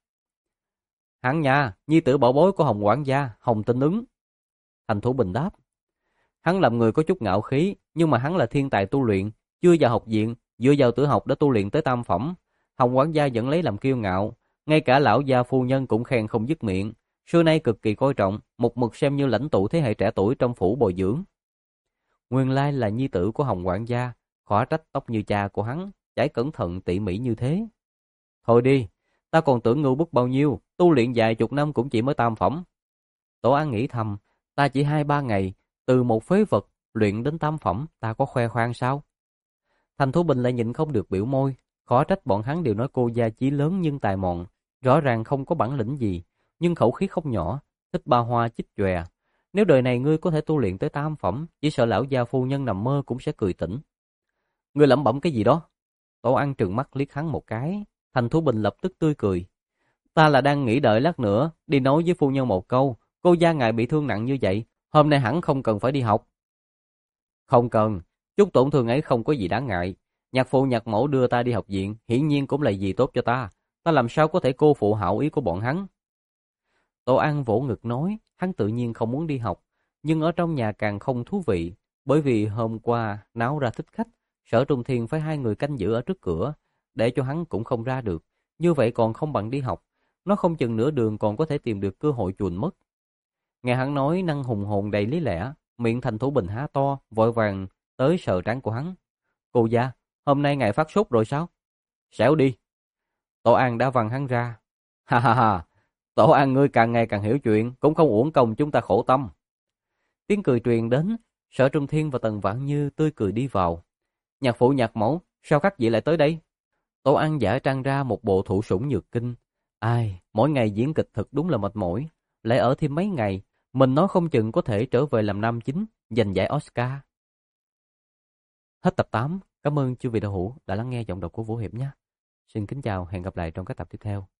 Hắn nha, nhi tử bảo bối của Hồng quản gia, Hồng Tinh Ứng. Thành Thú Bình đáp. Hắn làm người có chút ngạo khí, nhưng mà hắn là thiên tài tu luyện, chưa vào học viện, dựa vào tử học đã tu luyện tới tam phẩm. Hồng quản gia vẫn lấy làm kiêu ngạo, ngay cả lão gia phu nhân cũng khen không dứt miệng. Xưa nay cực kỳ coi trọng, một mực xem như lãnh tụ thế hệ trẻ tuổi trong phủ bồi dưỡng. Nguyên lai là nhi tử của Hồng quản gia, khó trách tóc như cha của hắn, chải cẩn thận tỉ mỉ như thế. Thôi đi, ta còn tưởng ngu bức bao nhiêu, tu luyện vài chục năm cũng chỉ mới tam phẩm. Tổ An nghĩ thầm, ta chỉ hai ba ngày, từ một phế vật luyện đến tam phẩm, ta có khoe khoang sao? Thành Thú Bình lại nhịn không được biểu môi, khó trách bọn hắn đều nói cô gia chí lớn nhưng tài mọn, rõ ràng không có bản lĩnh gì, nhưng khẩu khí không nhỏ, thích ba hoa chích chòe. Nếu đời này ngươi có thể tu luyện tới tam phẩm, chỉ sợ lão gia phu nhân nằm mơ cũng sẽ cười tỉnh. Ngươi lẩm bẩm cái gì đó? Tổ An trừng mắt liếc hắn một cái. Thành Thú Bình lập tức tươi cười. Ta là đang nghĩ đợi lát nữa đi nói với phu nhân một câu, cô gia ngài bị thương nặng như vậy, hôm nay hẳn không cần phải đi học. Không cần, chút tổn thương ấy không có gì đáng ngại. Nhạc phụ nhạc mẫu đưa ta đi học viện, hiển nhiên cũng là gì tốt cho ta. Ta làm sao có thể cô phụ hảo ý của bọn hắn? Tổ An vỗ ngực nói, hắn tự nhiên không muốn đi học, nhưng ở trong nhà càng không thú vị, bởi vì hôm qua náo ra thích khách, Sở Trung Thiên phải hai người canh giữ ở trước cửa, để cho hắn cũng không ra được, như vậy còn không bằng đi học, nó không chừng nửa đường còn có thể tìm được cơ hội chuồn mất. Nghe hắn nói năng hùng hồn đầy lý lẽ, miệng Thành Thú Bình há to, vội vàng tới sờ trán của hắn. Cô gia, hôm nay ngài phát sốt rồi sao? Xẻo đi. Tổ An đã văng hắn ra. Ha ha ha, Tổ An ngươi càng ngày càng hiểu chuyện, cũng không uổng công chúng ta khổ tâm. Tiếng cười truyền đến, Sở Trung Thiên và Tần Vãn Như tươi cười đi vào. Nhạc phụ nhạc mẫu, sao các vị lại tới đây? Tổ An giả trang ra một bộ thụ sủng nhược kinh. Ai, mỗi ngày diễn kịch thật đúng là mệt mỏi, lại ở thêm mấy ngày, mình nói không chừng có thể trở về làm nam chính, giành giải Oscar. Hết tập tám, cảm ơn chư vị đạo hữu đã lắng nghe giọng đọc của Vũ Hiệp nhé. Xin kính chào, hẹn gặp lại trong các tập tiếp theo.